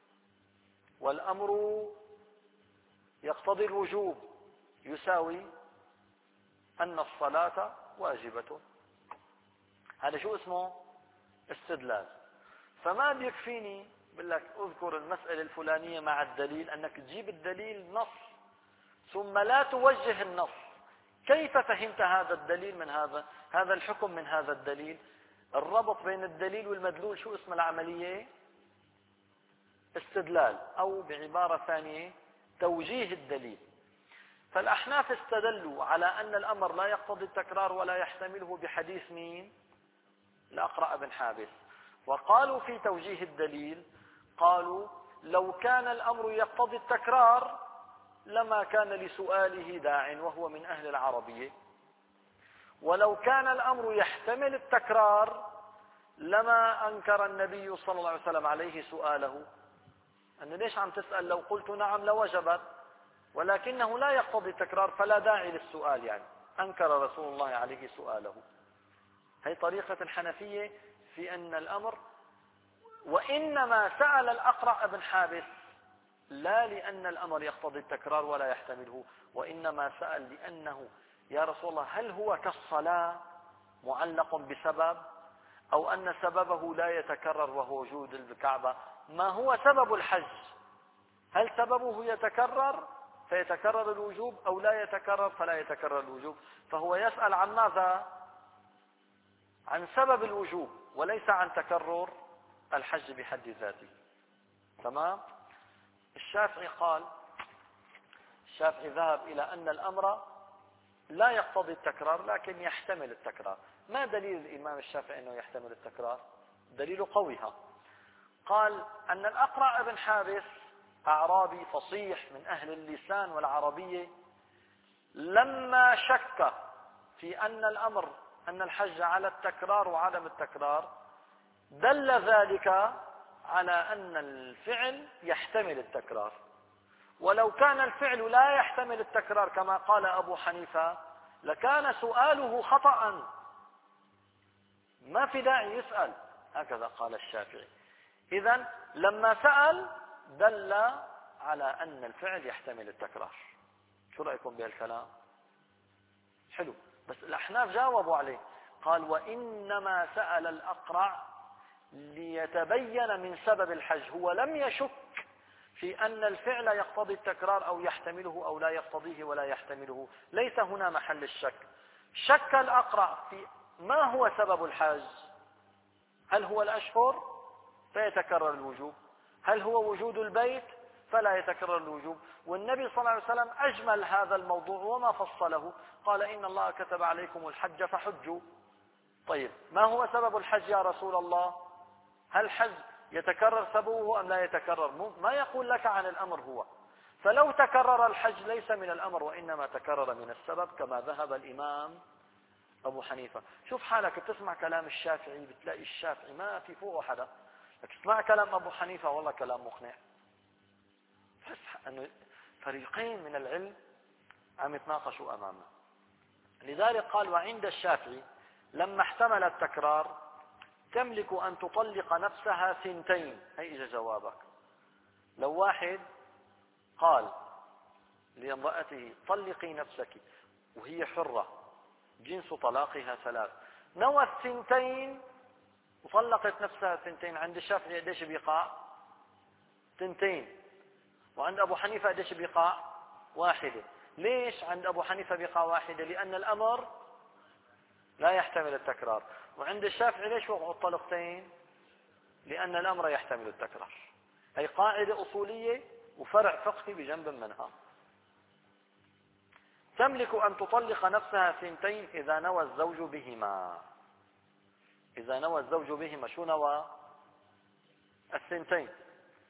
والأمر يقتضي الوجوب، يساوي أن الصلاة واجبة. هذا شو اسمه؟ استدلال. فما بيكفيني بقول لك اذكر المسألة الفلانية مع الدليل، أنك تجيب الدليل نص ثم لا توجه النص. كيف فهمت هذا الدليل من هذا هذا الحكم من هذا الدليل؟ الربط بين الدليل والمدلول شو اسم العملية؟ استدلال، أو بعبارة ثانية توجيه الدليل. فالأحناف استدلوا على أن الأمر لا يقتضي التكرار ولا يحتمله بحديث مين؟ الأقرع بن حابس. وقالوا في توجيه الدليل، قالوا: لو كان الأمر يقتضي التكرار لما كان لسؤاله داع وهو من أهل العربية، ولو كان الأمر يحتمل التكرار لما أنكر النبي صلى الله عليه وسلم عليه سؤاله. أنه ليش عم تسأل؟ لو قلت نعم لوجبت، ولكنه لا يقتضي التكرار فلا داعي للسؤال، يعني أنكر رسول الله عليه سؤاله. هي طريقة الحنفية في أن الأمر، وإنما سأل الأقرع بن حابس لا لأن الأمر يقتضي التكرار ولا يحتمله، وإنما سأل لأنه يا رسول الله هل هو كالصلاة معلق بسبب، أو أن سببه لا يتكرر وهو وجود الكعبة؟ ما هو سبب الحج؟ هل سببه يتكرر فيتكرر الوجوب، أو لا يتكرر فلا يتكرر الوجوب؟ فهو يسأل عن ماذا؟ عن سبب الوجوب، وليس عن تكرر الحج بحد ذاته. تمام؟ الشافعي قال، الشافعي ذهب إلى أن الأمر لا يقتضي التكرار لكن يحتمل التكرار. ما دليل الإمام الشافعي أنه يحتمل التكرار؟ دليل قويها. قال أن الأقرع بن حابس أعرابي فصيح من أهل اللسان والعربية، لما شك في أن الأمر أن الحج على التكرار وعدم التكرار دل ذلك على أن الفعل يحتمل التكرار. ولو كان الفعل لا يحتمل التكرار كما قال أبو حنيفة لكان سؤاله خطأ، ما في داعي يسأل. هكذا قال الشافعي. إذن لما سأل دل على أن الفعل يحتمل التكرار. شو رأيكم بهالكلام؟ حلو. بس الأحناف جاوبوا عليه، قال: وإنما سأل الأقرع ليتبين من سبب الحج. هو لم يشك في أن الفعل يقتضي التكرار أو يحتمله أو لا يقتضيه ولا يحتمله، ليس هنا محل الشك. شك الأقرع في ما هو سبب الحج. هل هو الأشهر فيتكرر الوجوب؟ هل هو وجود البيت فلا يتكرر الوجوب؟ والنبي صلى الله عليه وسلم أجمل هذا الموضوع وما فصله، قال: إن الله كتب عليكم الحج فحجوا. طيب، ما هو سبب الحج يا رسول الله؟ هل الحج يتكرر سببه أم لا يتكرر؟ ما يقول لك عن الأمر هو. فلو تكرر الحج ليس من الأمر وإنما تكرر من السبب، كما ذهب الإمام أبو حنيفة. شوف حالك بتسمع كلام الشافعي بتلاقي الشافعي ما في فوقه حدا، لك تسمع كلام أبو حنيفة والله كلام مقنع. أنه فريقين من العلم عم يتناقشوا أمامنا. لذلك قال وعند الشافعي لما احتمل التكرار تملك أن تطلق نفسها ثنتين. هي إجا جوابك. لو واحد قال لامرأته طلقي نفسك وهي حرة جنس طلاقها ثلاث، نوى الثنتين وطلقت نفسها ثنتين، عند الشافعي قديش بيقع؟ ثنتين. وعند أبو حنيفة قديش بيقع؟ واحدة. ليش عند أبو حنيفة بيقع واحدة؟ لأن الأمر لا يحتمل التكرار. وعند الشافعي ليش وقعوا الطلقتين؟ لأن الأمر يحتمل التكرار. هي قاعدة أصولية وفرع فقهي بجنب منها. تملك أن تطلق نفسها ثنتين إذا نوى الزوج بهما. إذا نوى الزوج بهما شو نوى؟ الثنتين.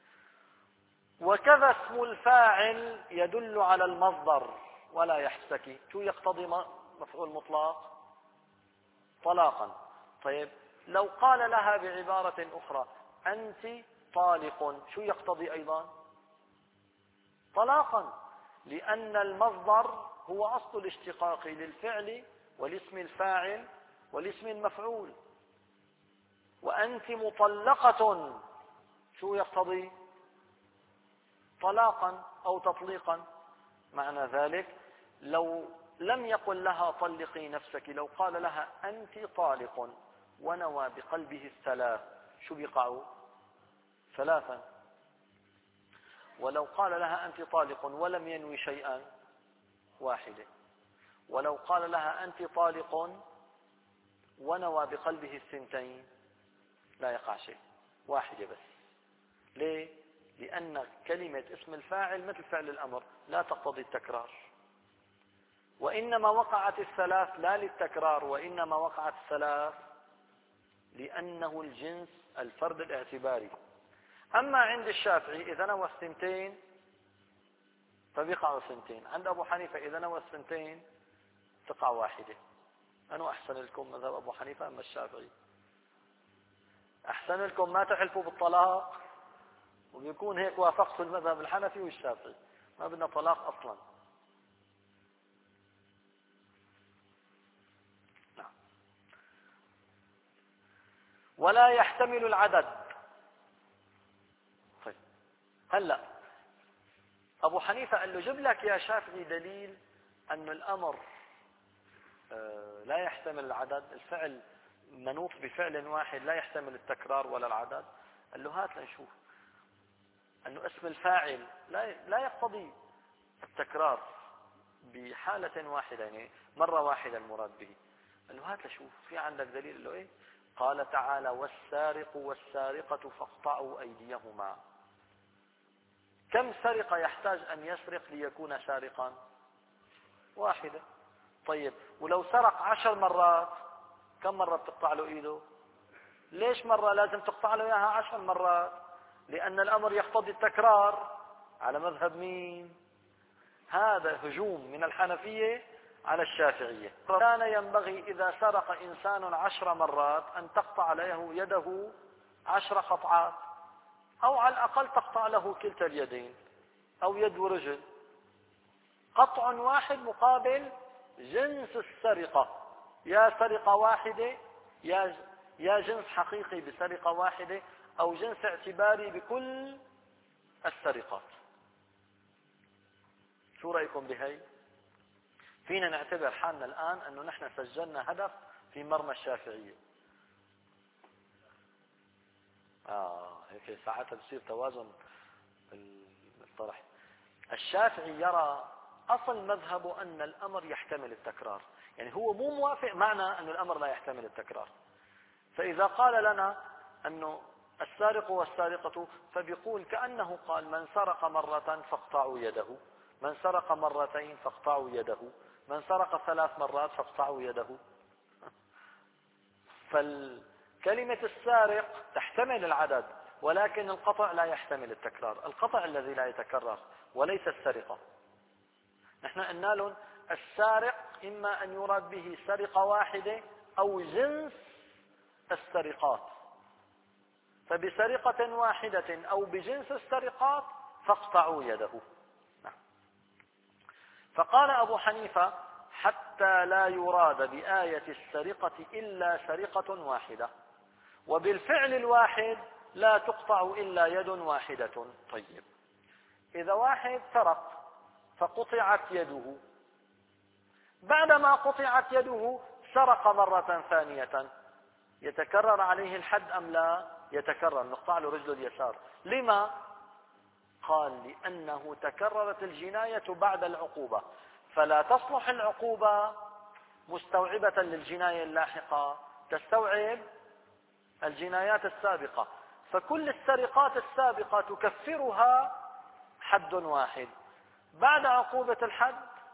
وكذا اسم الفاعل يدل على المصدر ولا يحتكي. شو يقتضي مفعول مطلق؟ طلاقا. طيب لو قال لها بعبارة أخرى أنت طالق، شو يقتضي أيضا؟ طلاقا، لأن المصدر هو أصل الاشتقاق للفعل والاسم الفاعل والاسم المفعول. وأنت مطلقة شو يقتضي؟ طلاقا أو تطليقا. معنى ذلك لو لم يقل لها طلقي نفسك، لو قال لها أنت طالق ونوى بقلبه الثلاث، شو بيقعوا؟ ثلاثا. ولو قال لها أنت طالق ولم ينوي شيئا، واحدة. ولو قال لها أنت طالق ونوى بقلبه الثنتين لا يقع شيء، واحدة بس. ليه؟ لأن كلمة اسم الفاعل مثل فعل الأمر لا تقتضي التكرار، وإنما وقعت الثلاث لا للتكرار، وإنما وقعت الثلاث لأنه الجنس الفرد الاعتباري. أما عند الشافعي إذا نوى الثنتين فبيقعوا ثنتين. عند أبو حنيفة إذا نوى الثنتين تقع واحدة. أنا أحسن لكم مذهب أبو حنيفة أما الشافعي؟ أحسن لكم ما تحلفوا بالطلاق وبيكون هيك وافقتوا المذهب الحنفي والشافعي، ما بدنا طلاق أصلا. نعم. ولا يحتمل العدد. طيب هلا أبو حنيفة قال له جب لك يا شافعي دليل أن الأمر لا يحتمل العدد، الفعل منوط بفعل واحد لا يحتمل التكرار ولا العدد. قال له هات لنشوف أنه اسم الفاعل لا لا يقتضي التكرار بحالة واحدة، يعني مرة واحدة المراد به. قال له هات لشوف في عندك دليل؟ قال له إيه؟ قال تعالى والسارق والسارقة فاقطعوا أيديهما. كم سرقة يحتاج أن يسرق ليكون سارقا؟ واحدة. طيب ولو سرق عشر مرات كم مرة بتقطع له إيده؟ ليش مرة لازم تقطع له إياها عشر مرات؟ لأن الأمر يقتضي التكرار على مذهب مين؟ هذا هجوم من الحنفية على الشافعية. كان ينبغي إذا سرق إنسان عشر مرات أن تقطع له يده عشر قطعات، أو على الأقل تقطع له كلتا اليدين أو يد ورجل. قطع واحد مقابل جنس السرقة، يا سرقة واحدة يا يا جنس حقيقي بسرقة واحدة أو جنس اعتباري بكل السرقات. شو رأيكم بهي؟ فينا نعتبر حالنا الآن أنه نحن سجلنا هدف في مرمى الشافعية. آه هيك ساعتها بصير توازن الطرح. الشافعي يرى أصل مذهبه أن الأمر يحتمل التكرار، يعني هو مو موافق معنا أن الأمر لا يحتمل التكرار. فإذا قال لنا أنه السارق والسارقة فبيقول كأنه قال من سرق مرة فاقطعوا يده، من سرق مرتين فاقطعوا يده، من سرق ثلاث مرات فاقطعوا يده. فالكلمة السارق تحتمل العدد ولكن القطع لا يحتمل التكرار، القطع الذي لا يتكرر وليس السرقة. نحن قلنا لهم السارق إما أن يراد به سرقة واحدة أو جنس السرقات، فبسرقة واحدة أو بجنس السرقات فاقطعوا يده. نعم. فقال أبو حنيفة حتى لا يراد بآية السرقة إلا سرقة واحدة، وبالفعل الواحد لا تقطع إلا يد واحدة. طيب، إذا واحد سرق فقطعت يده، بعدما قطعت يده سرق مرة ثانية، يتكرر عليه الحد أم لا يتكرر؟ نقطع له رجله اليسار. لما؟ قال لأنه تكررت الجناية بعد العقوبة، فلا تصلح العقوبة مستوعبة للجناية اللاحقة، تستوعب الجنايات السابقة، فكل السرقات السابقة تكفرها حد واحد. بعد عقوبة الحد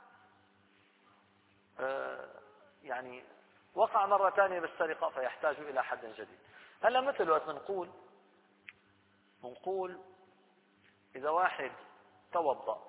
يعني وقع مرة ثانية بالسرقة فيحتاج إلى حد جديد. هلا مثل وقت نقول نقول إذا واحد توضأ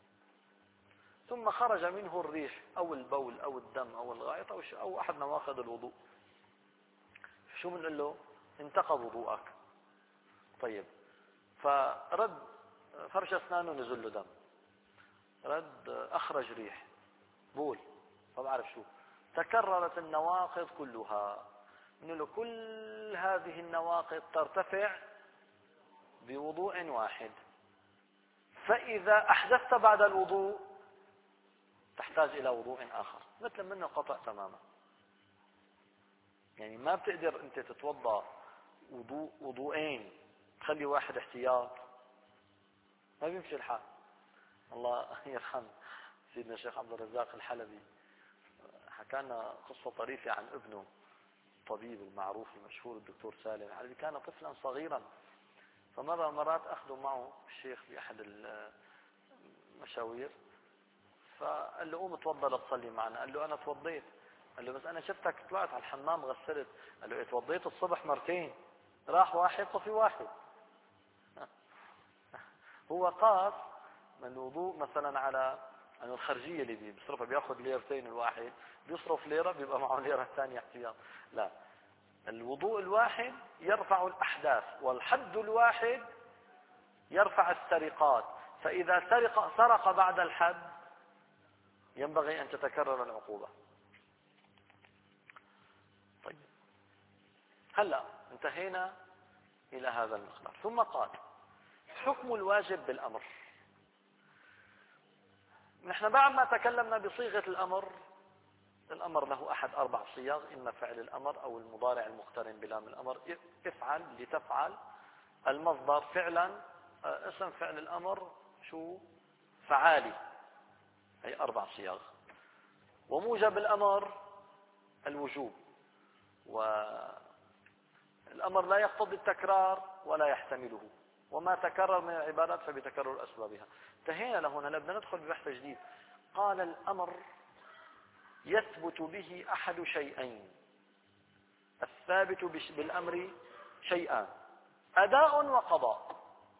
ثم خرج منه الريح أو البول أو الدم أو الغائط أو, أو أحد نواقض الوضوء، شو بنقول له؟ انتقض وضوءك. طيب، فرد فرش أسنانه نزل له دم، رد أخرج ريح، بول، ما بعرف شو، تكررت النواقض كلها. نقول له كل هذه النواقض ترتفع بوضوء واحد، فإذا أحدثت بعد الوضوء تحتاج إلى وضوء آخر، مثل منه قطع تماما. يعني ما بتقدر أنت تتوضأ وضوء وضوءين تخلي واحد احتياط، ما بيمشي الحال. الله يرحم سيدنا الشيخ عبد الرزاق الحلبي حكى لنا قصة طريفة عن ابنه الطبيب المعروف المشهور الدكتور سالم الحلبي. كان طفلا صغيرا، فمرة مرات أخذوا معه الشيخ بأحد المشاوير، فقال له قوم اتوضى لتصلي معنا. قال له أنا توضيت. قال له بس أنا شفتك طلعت على الحمام غسلت. قال له اتوضيت الصبح مرتين، راح واحد طفي واحد. هو قاس من الوضوء مثلا على أن الخرجية اللي بيصرفها، بياخذ ليرتين الواحد، بيصرف ليرة بيبقى معه ليرة ثانية احتياط. لا، الوضوء الواحد يرفع الأحداث، والحد الواحد يرفع السرقات. فإذا سرق سرق بعد الحد ينبغي أن تتكرر العقوبة. طيب، هلا انتهينا إلى هذا المقدار. ثم قال حكم الواجب بالأمر. نحن بعد ما تكلمنا بصيغة الأمر، الأمر له أحد أربع صيغ، إما فعل الأمر أو المضارع المقترن بلام الأمر، افعل لتفعل، المصدر فعلا، اسم فعل الأمر شو؟ فعالي، أي أربع صيغ. وموجب الأمر الوجوب، والأمر لا يقتضي التكرار ولا يحتمله، وما تكرر من العبادات فبتكرر أسبابها. انتهينا لهنا، هلا بدنا ندخل ببحث جديد. قال الأمر يثبت به أحد شيئين. الثابت بالأمر شيئان: أداء وقضاء.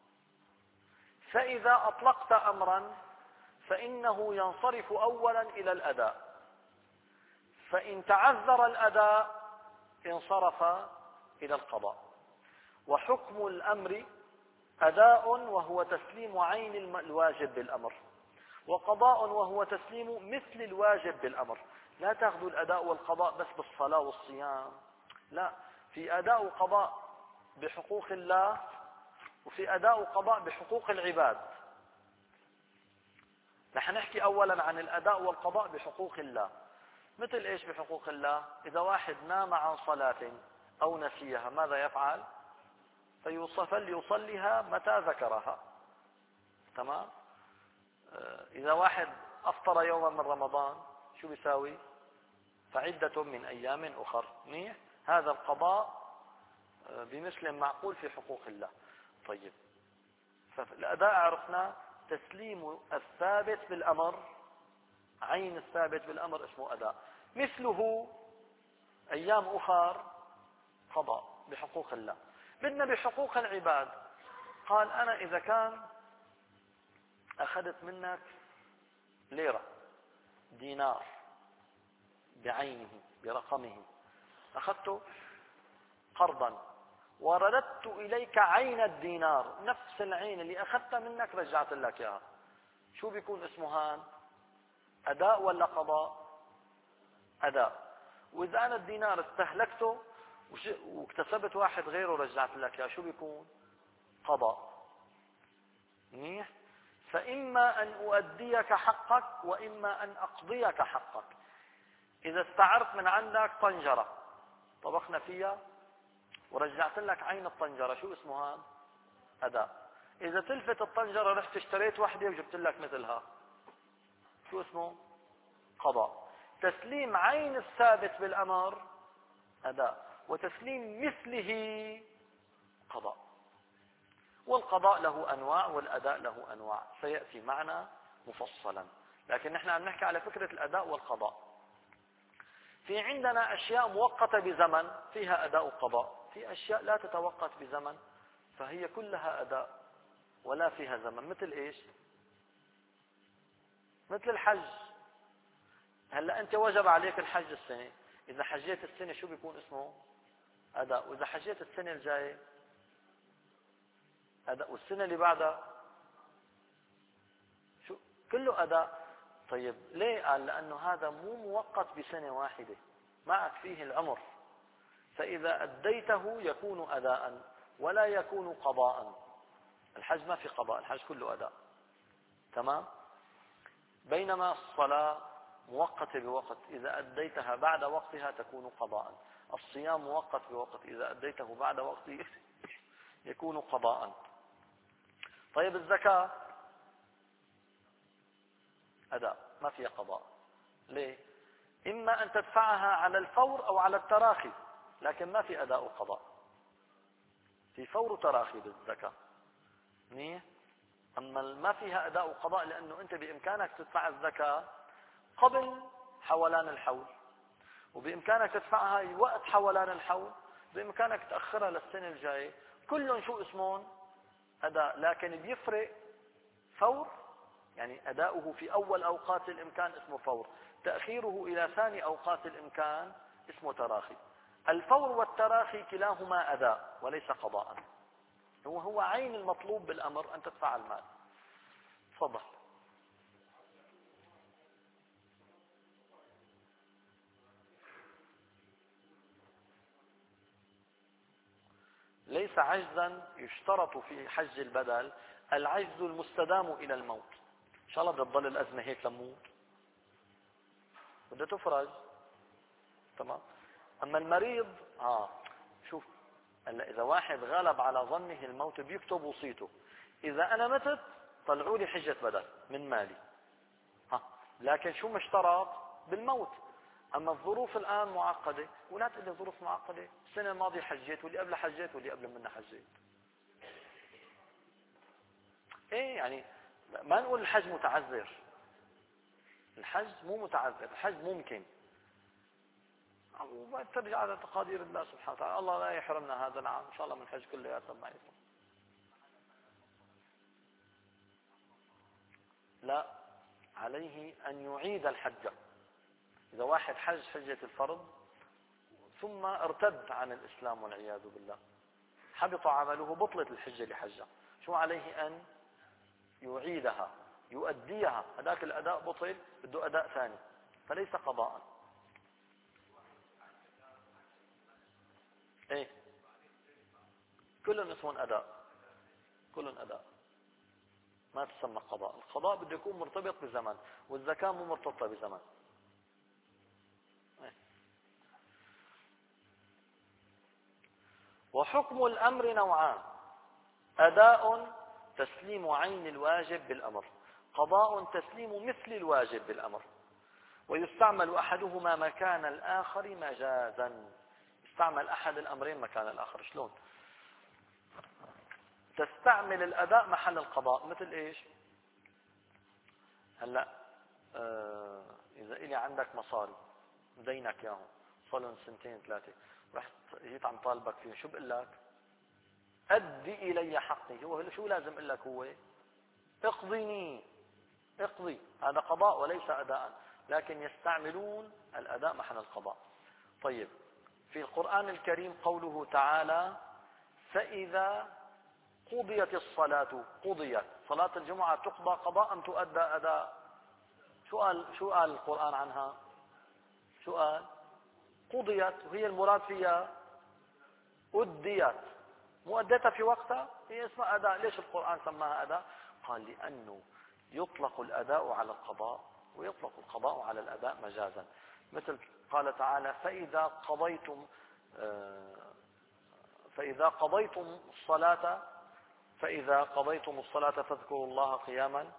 فإذا أطلقت أمرا فإنه ينصرف أولا إلى الأداء، فإن تعذر الأداء انصرف إلى القضاء. وحكم الأمر أداء وهو تسليم عين الواجب بالأمر، وقضاء وهو تسليم مثل الواجب بالأمر. لا تاخذوا الأداء والقضاء بس بالصلاة والصيام، لا، في أداء وقضاء بحقوق الله، وفي أداء وقضاء بحقوق العباد. نحن نحكي أولا عن الأداء والقضاء بحقوق الله. مثل إيش بحقوق الله؟ إذا واحد نام عن صلاة أو نسيها ماذا يفعل؟ فليصليها متى ذكرها. تمام؟ إذا واحد أفطر يوما من رمضان شو بيساوي؟ فعدة من أيام أخر. منيح؟ هذا القضاء بمثل معقول في حقوق الله. طيب، فالأداء عرفنا تسليم الثابت بالأمر، عين الثابت بالأمر اسمه أداء. مثله أيام أخر قضاء بحقوق الله. بدنا بحقوق العباد. قال أنا إذا كان أخذت منك ليرة، دينار بعينه برقمه، أخذته قرضا ورددت إليك عين الدينار، نفس العين اللي أخذتها منك رجعت لك إياها، شو بيكون اسمه هان؟ أداء ولا قضاء؟ أداء. وإذا أنا الدينار استهلكته واكتسبت واحد غيره رجعت لك يا شو بيكون؟ قضاء. منيح. فإما أن أؤديك حقك وإما أن أقضيك حقك. إذا استعرت من عندك طنجرة طبخنا فيها ورجعت لك عين الطنجرة، شو اسمه هذا؟ أداء. إذا تلفت الطنجرة رحت اشتريت واحدة وجبت لك مثلها، شو اسمه؟ قضاء. تسليم عين الثابت بالأمر أداء، وتسليم مثله قضاء. والقضاء له أنواع والأداء له أنواع سيأتي معنا مفصلا، لكن نحن عم نحكي على فكرة الأداء والقضاء. في عندنا أشياء مؤقتة بزمن فيها أداء وقضاء، في أشياء لا تتوقت بزمن فهي كلها أداء ولا فيها زمن. مثل إيش؟ مثل الحج. هلأ أنت وجب عليك الحج السنة، إذا حجيت السنة شو بيكون اسمه؟ أداء. وإذا حجيت السنة الجاية أداء، والسنة اللي بعدها شو؟ كله أداء. طيب ليه؟ قال لأنه هذا مو مؤقت بسنة واحدة، معك فيه العمر، فإذا أديته يكون أداء ولا يكون قضاء. الحج ما في قضاء، الحج كله أداء. تمام؟ بينما الصلاة مؤقتة بوقت، إذا أديتها بعد وقتها تكون قضاء. الصيام مؤقت بوقت، إذا أديته بعد وقته يكون قضاء. طيب الزكاة أداء ما فيها قضاء. ليه؟ إما أن تدفعها على الفور أو على التراخي، لكن ما في أداء وقضاء، في فور وتراخي بالزكاة. منيح. أما ما فيها أداء وقضاء لأنه أنت بإمكانك تدفع الزكاة قبل حولان الحول، وبإمكانك تدفعها وقت حولان الحول، بإمكانك تأخرها للسنة الجاية. كلهم شو اسمهم؟ أداء. لكن بيفرق فور، يعني أداؤه في أول أوقات الإمكان اسمه فور، تأخيره إلى ثاني أوقات الإمكان اسمه تراخي. الفور والتراخي كلاهما أداء وليس قضاء، هو هو عين المطلوب بالأمر أن تدفع المال. تفضل. ليس عجزا يشترط في حج البدل العجز المستدام إلى الموت. إن شاء الله بدها تضل الأزمة هيك لموت، بدها تفرج. تمام. أما المريض آه شوف هلا إذا واحد غلب على ظنه الموت بيكتب وصيته، إذا أنا متت طلعوا لي حجة بدل من مالي. ها لكن شو مشترط؟ بالموت. أما الظروف الآن معقدة، ولا تقول لي ظروف معقدة، السنة الماضية حجيت واللي قبل حجيت واللي قبل منها حجيت. إيه يعني ما نقول الحج متعذر، الحج مو متعذر، الحج ممكن، وما ترجع على تقادير الله سبحانه وتعالى. الله لا يحرمنا هذا العام إن شاء الله من الحج كله يا سمع يسمع. لا، عليه أن يعيد الحج. إذا واحد حج حجة الفرض ثم ارتد عن الإسلام والعياذ بالله، حبط عمله، بطلت الحجة اللي حجها، شو عليه؟ أن يعيدها يؤديها. هذاك الأداء بطل، بده أداء ثاني، فليس قضاء. ايه كلهم اسمهم أداء، كلهم أداء ما تسمى قضاء. القضاء بده يكون مرتبط بزمن، والزكاة مو مرتبطة بزمن. إيه. وحكم الأمر نوعان: أداء تسليم عين الواجب بالأمر، قضاء تسليم مثل الواجب بالأمر. ويستعمل أحدهما مكان الآخر مجازا. يستعمل أحد الأمرين مكان الآخر. شلون؟ تستعمل الأداء محل القضاء. مثل إيش؟ هلأ آه إذا إلي عندك مصاري دينك ياهم صار سنتين ثلاثة، رحت جيت عم طالبك فيه، شو بقول لك؟ أدي إلي حقي. هو شو لازم أقول لك؟ هو اقضني، اقضي. هذا قضاء وليس أداء، لكن يستعملون الأداء محل القضاء. طيب في القرآن الكريم قوله تعالى: فإذا قضيت الصلاة. قضيت صلاة الجمعة تقضى قضاء أم تؤدى أداء؟ شو قال شو قال القرآن عنها؟ شو قال؟ قضيت، وهي المراد فيها أديت، مو أديتها في وقتها، هي اسمها أداء. ليش القرآن سماها أداء؟ قال لأنه يطلق الأداء على القضاء ويطلق القضاء على الأداء مجازا. مثل قال تعالى: فإذا قضيتم فإذا قضيتم الصلاة فإذا قضيتم الصلاة فاذكروا الله قياما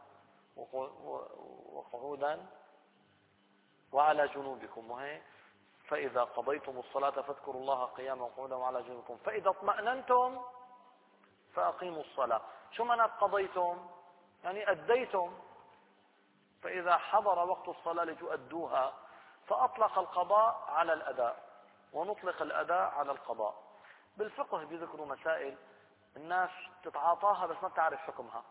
وقعودا وعلى جنوبكم. وهي فإذا قضيتم الصلاة فاذكروا الله قياما وقعودا وعلى جنوبكم فإذا اطمأننتم فأقيموا الصلاة. شو معنى قضيتم؟ يعني أديتم. فإذا حضر وقت الصلاة لتؤدوها، فأطلق القضاء على الأداء ونطلق الأداء على القضاء. بالفقه بيذكروا مسائل الناس تتعاطاها بس ما بتعرف حكمها.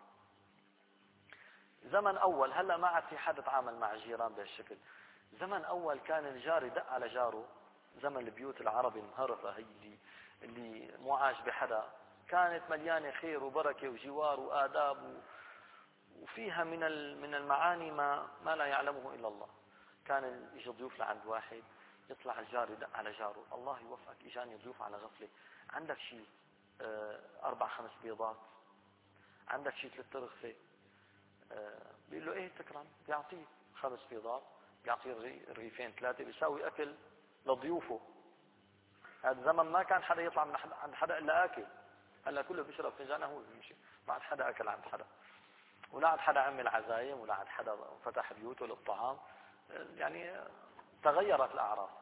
زمن أول، هلأ ما عاد في حد يتعامل مع الجيران بهالشكل. زمن أول كان الجار يدق على جاره، زمن البيوت العربي المهرفة هي اللي, اللي مو عاش بحدا، كانت مليانة خير وبركة وجوار وآداب، وفيها من من المعاني ما ما لا يعلمه إلا الله. كان يجي ضيوف لعند واحد، يطلع الجار يدق على جاره: الله يوفقك، اجاني ضيوف على غفلة، عندك شيء أربع خمس بيضات، عندك شيء ثلاث رغفة؟ بيقول له: ايه تكرم. بيعطيه خمس بيضات، بيعطيه رغيفين ثلاثة، بيساوي أكل لضيوفه. هذا زمن ما كان حدا يطلع من عند حدا إلا آكل. هلا كله بيشرب فنجانه هو بيمشي، ما عاد حدا أكل عند حدا، ولا عاد حدا عمل عزايم، ولا عاد حدا فتح بيوته للطعام. يعني تغيرت الأعراف.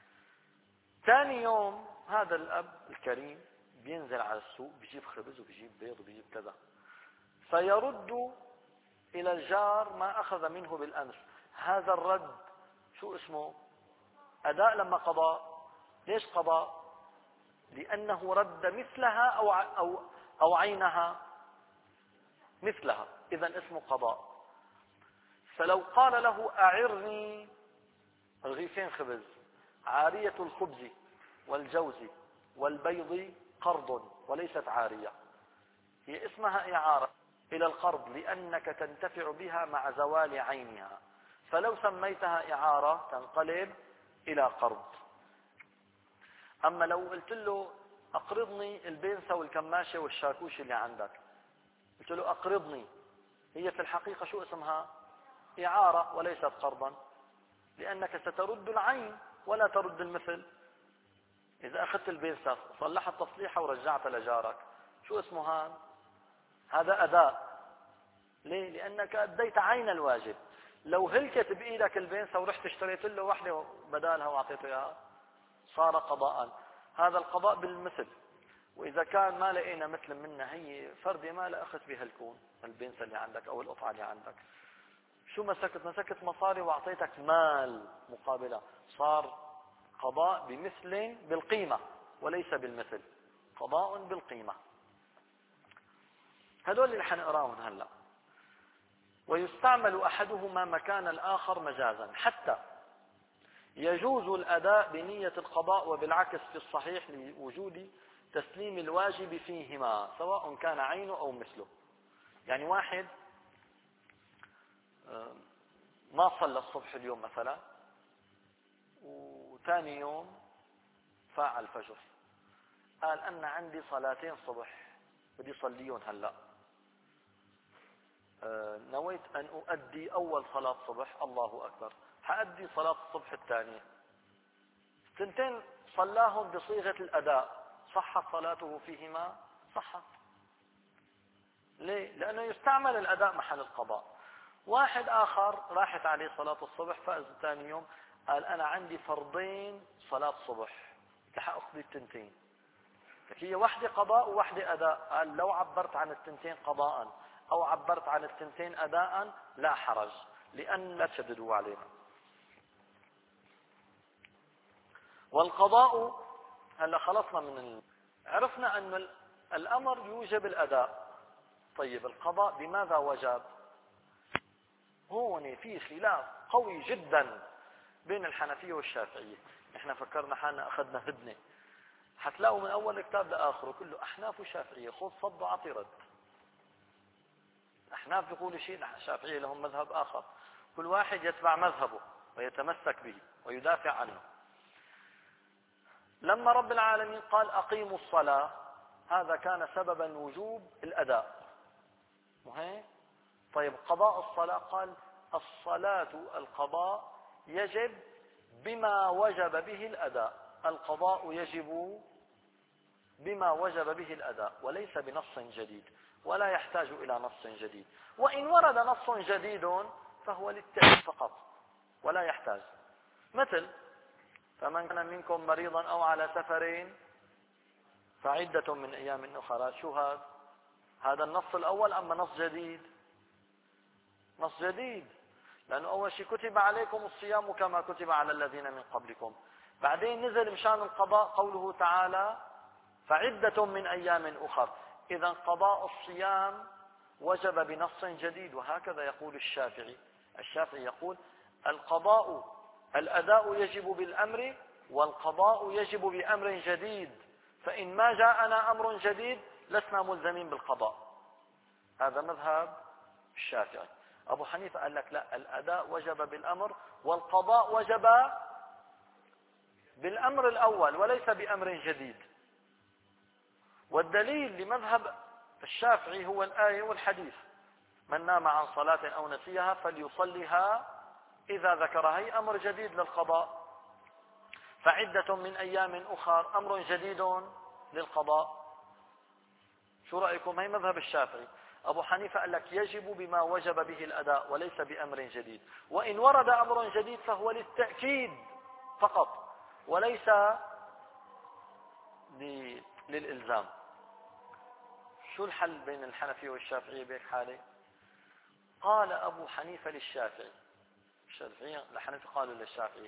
ثاني يوم هذا الأب الكريم بينزل على السوق، بيجيب خبز وبيجيب بيض وبيجيب كذا، فيرد إلى الجار ما أخذ منه بالأمس. هذا الرد شو اسمه؟ أداء لما قضاء. ليش قضاء؟ لأنه رد مثلها أو أو أو عينها مثلها، إذن اسمه قضاء. فلو قال له: أعرني رغيفين خبز، عارية الخبز والجوز والبيض قرض وليست عارية، هي اسمها إعارة إلى القرض لأنك تنتفع بها مع زوال عينها، فلو سميتها إعارة تنقلب إلى قرض. أما لو قلت له: أقرضني البنسة والكماشة والشاكوش اللي عندك، قلت له: أقرضني، هي في الحقيقة شو اسمها؟ إعارة وليست قرضا، لأنك سترد العين ولا ترد المثل. إذا أخذت البنسة صلحت تصليحها ورجعتها لجارك، شو اسمها؟ هذا أداء. ليه؟ لأنك أديت عين الواجب. لو هلكت بإيدك البنسة ورحت اشتريت له واحدة بدالها وأعطيته إياها، صار قضاء. هذا القضاء بالمثل. وإذا كان ما لقينا مثل منها، هي فردة ما لا أخذ بها الكون، البنسة اللي عندك أو القطعة اللي عندك، شو مسكت؟ مسكت مصاري وأعطيتك مال مقابلة، صار قضاء بمثل بالقيمة وليس بالمثل، قضاء بالقيمة. هذول اللي حنقراهم هلأ. ويستعمل أحدهما مكان الآخر مجازا، حتى يجوز الأداء بنية القضاء، وبالعكس في الصحيح لوجود تسليم الواجب فيهما سواء كان عينه أو مثله. يعني واحد ما صلى الصبح اليوم مثلا، وثاني يوم فاع الفجر، قال: أنا عندي صلاتين صبح بدي صليهم هلأ، نويت أن أؤدي أول صلاة صبح، الله أكبر، حأدي صلاة الصبح الثانية. تنتين صلاهم بصيغة الأداء، صحت صلاته فيهما؟ صحت. ليه؟ لأنه يستعمل الأداء محل القضاء. واحد آخر راحت عليه صلاة الصبح، فاز ثاني يوم قال: أنا عندي فرضين صلاة صبح، رح أقضي التنتين. هي واحدة قضاء وواحدة أداء. قال: لو عبرت عن التنتين قضاء أو عبرت عن التنتين أداء لا حرج، لأن لا تشددوا علينا. والقضاء، هلا خلصنا من ال... عرفنا أن الأمر يوجب الأداء. طيب القضاء بماذا وجب؟ هون في خلاف قوي جدا بين الحنفية والشافعية. نحن فكرنا حالنا أخذنا هدنة، حتلاقوا من أول الكتاب لآخره كله أحناف وشافعية، خذ صد وعطي رد. الأحناف بيقولوا شيء، الشافعية لهم مذهب آخر، كل واحد يتبع مذهبه ويتمسك به ويدافع عنه. لما رب العالمين قال أقيموا الصلاة، هذا كان سببا وجوب الأداء، مهم. طيب قضاء الصلاة، قال الصلاة القضاء يجب بما وجب به الأداء، القضاء يجب بما وجب به الأداء وليس بنص جديد، ولا يحتاج إلى نص جديد، وإن ورد نص جديد فهو للتأكيد فقط ولا يحتاج. مثل فمن كان منكم مريضا أو على سفر فعدة من أيام أخرى، شو هذا؟ هذا النص الأول أما نص جديد؟ نص جديد، لأنه أول شيء كتب عليكم الصيام كما كتب على الذين من قبلكم، بعدين نزل مشان القضاء قوله تعالى فعدة من أيام أخر. إذا قضاء الصيام وجب بنص جديد، وهكذا يقول الشافعي. الشافعي يقول القضاء الأداء يجب بالأمر، والقضاء يجب بأمر جديد، فإن ما جاءنا أمر جديد لسنا ملزمين بالقضاء. هذا مذهب الشافعي. أبو حنيفة قال لك لا، الأداء وجب بالأمر والقضاء وجب بالأمر الأول وليس بأمر جديد. والدليل لمذهب الشافعي هو الآية والحديث: من نام عن صلاة أو نسيها فليصلها إذا ذكرها، هي أمر جديد للقضاء. فعدة من أيام أخر أمر جديد للقضاء. شو رأيكم؟ هي مذهب الشافعي. أبو حنيفة قال لك يجب بما وجب به الأداء وليس بأمر جديد، وإن ورد أمر جديد فهو للتأكيد فقط وليس للإلزام. شو الحل بين الحنفي والشافعي بهيك حالة؟ قال أبو حنيفة للشافعي، الشافعي الحنفي قالوا للشافعي،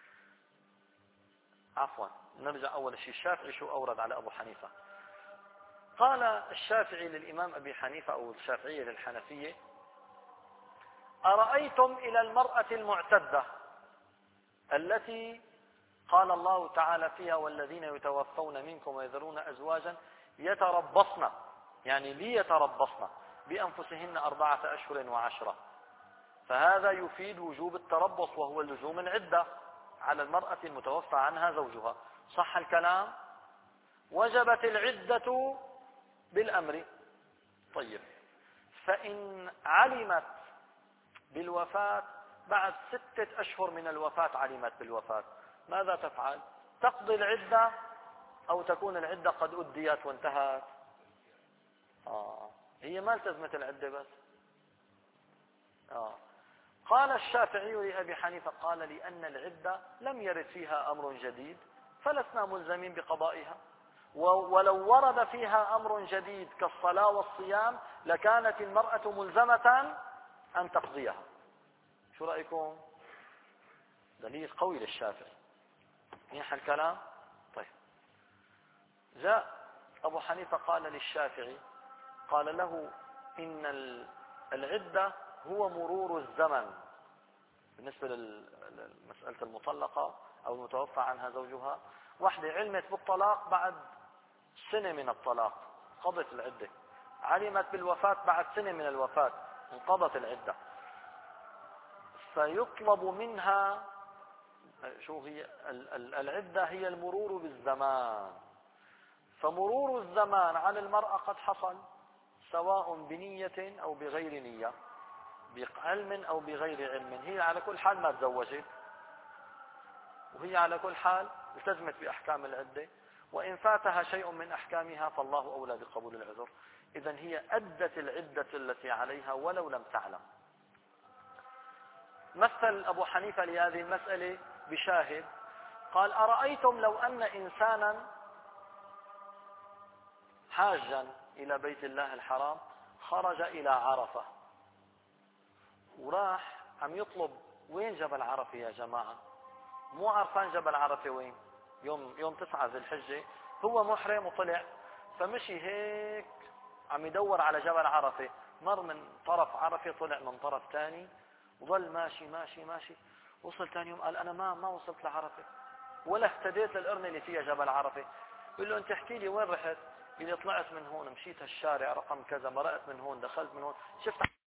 عفوا نرجع أول شيء الشافعي شو أورد على أبو حنيفة. قال الشافعي للإمام أبي حنيفة أو الشافعية للحنفية: أرأيتم إلى المرأة المعتدة التي قال الله تعالى فيها والذين يتوفون منكم ويذرون أزواجا يتربصن، يعني ليتربصن بأنفسهن أربعة أشهر وعشرة، فهذا يفيد وجوب التربص وهو لزوم العدة على المرأة المتوفى عنها زوجها. صح الكلام؟ وجبت العدة بالأمر. طيب فإن علمت بالوفاة بعد ستة أشهر من الوفاة، علمت بالوفاة، ماذا تفعل؟ تقضي العدة أو تكون العدة قد أديت وانتهت؟ آه. هي ما التزمت العدة بس. آه. قال الشافعي لأبي حنيفة قال لأن العدة لم يرد فيها أمر جديد فلسنا ملزمين بقضائها، ولو ورد فيها أمر جديد كالصلاة والصيام لكانت المرأة ملزمة أن تقضيها. شو رأيكم؟ دليل قوي للشافعي. منيح الكلام؟ طيب جاء أبو حنيفة قال للشافعي، قال له إن العدة هو مرور الزمن بالنسبة للمسألة المطلقة أو المتوفى عنها زوجها. واحدة علمت بالطلاق بعد سنة من الطلاق قضت العدة، علمت بالوفاة بعد سنة من الوفاة انقضت العدة، فيطلب منها شو هي العدة؟ هي المرور بالزمان. فمرور الزمان على المرأة قد حصل سواء بنية أو بغير نية، بعلم أو بغير علم، هي على كل حال ما تزوجت، وهي على كل حال التزمت بأحكام العدة، وإن فاتها شيء من أحكامها فالله أولى بقبول العذر. إذن هي أدت العدة التي عليها ولو لم تعلم. مثل أبو حنيفة لهذه المسألة بشاهد، قال أرأيتم لو أن إنسانا حاجا إلى بيت الله الحرام خرج إلى عرفة وراح عم يطلب وين جبل عرفة يا جماعة، مو عارفان جبل عرفة وين، يوم يوم تسعة ذي الحجة هو محرم وطلع، فمشي هيك عم يدور على جبل عرفة، مر من طرف عرفة طلع من طرف ثاني وظل ماشي ماشي ماشي، وصل ثاني يوم قال أنا ما ما وصلت لعرفة ولا اهتديت للقرنة اللي فيها جبل عرفة. بيقول له أنت احكي لي وين رحت؟ اللي طلعت من هون مشيت هالشارع رقم كذا، مرقت من هون دخلت من هون شفت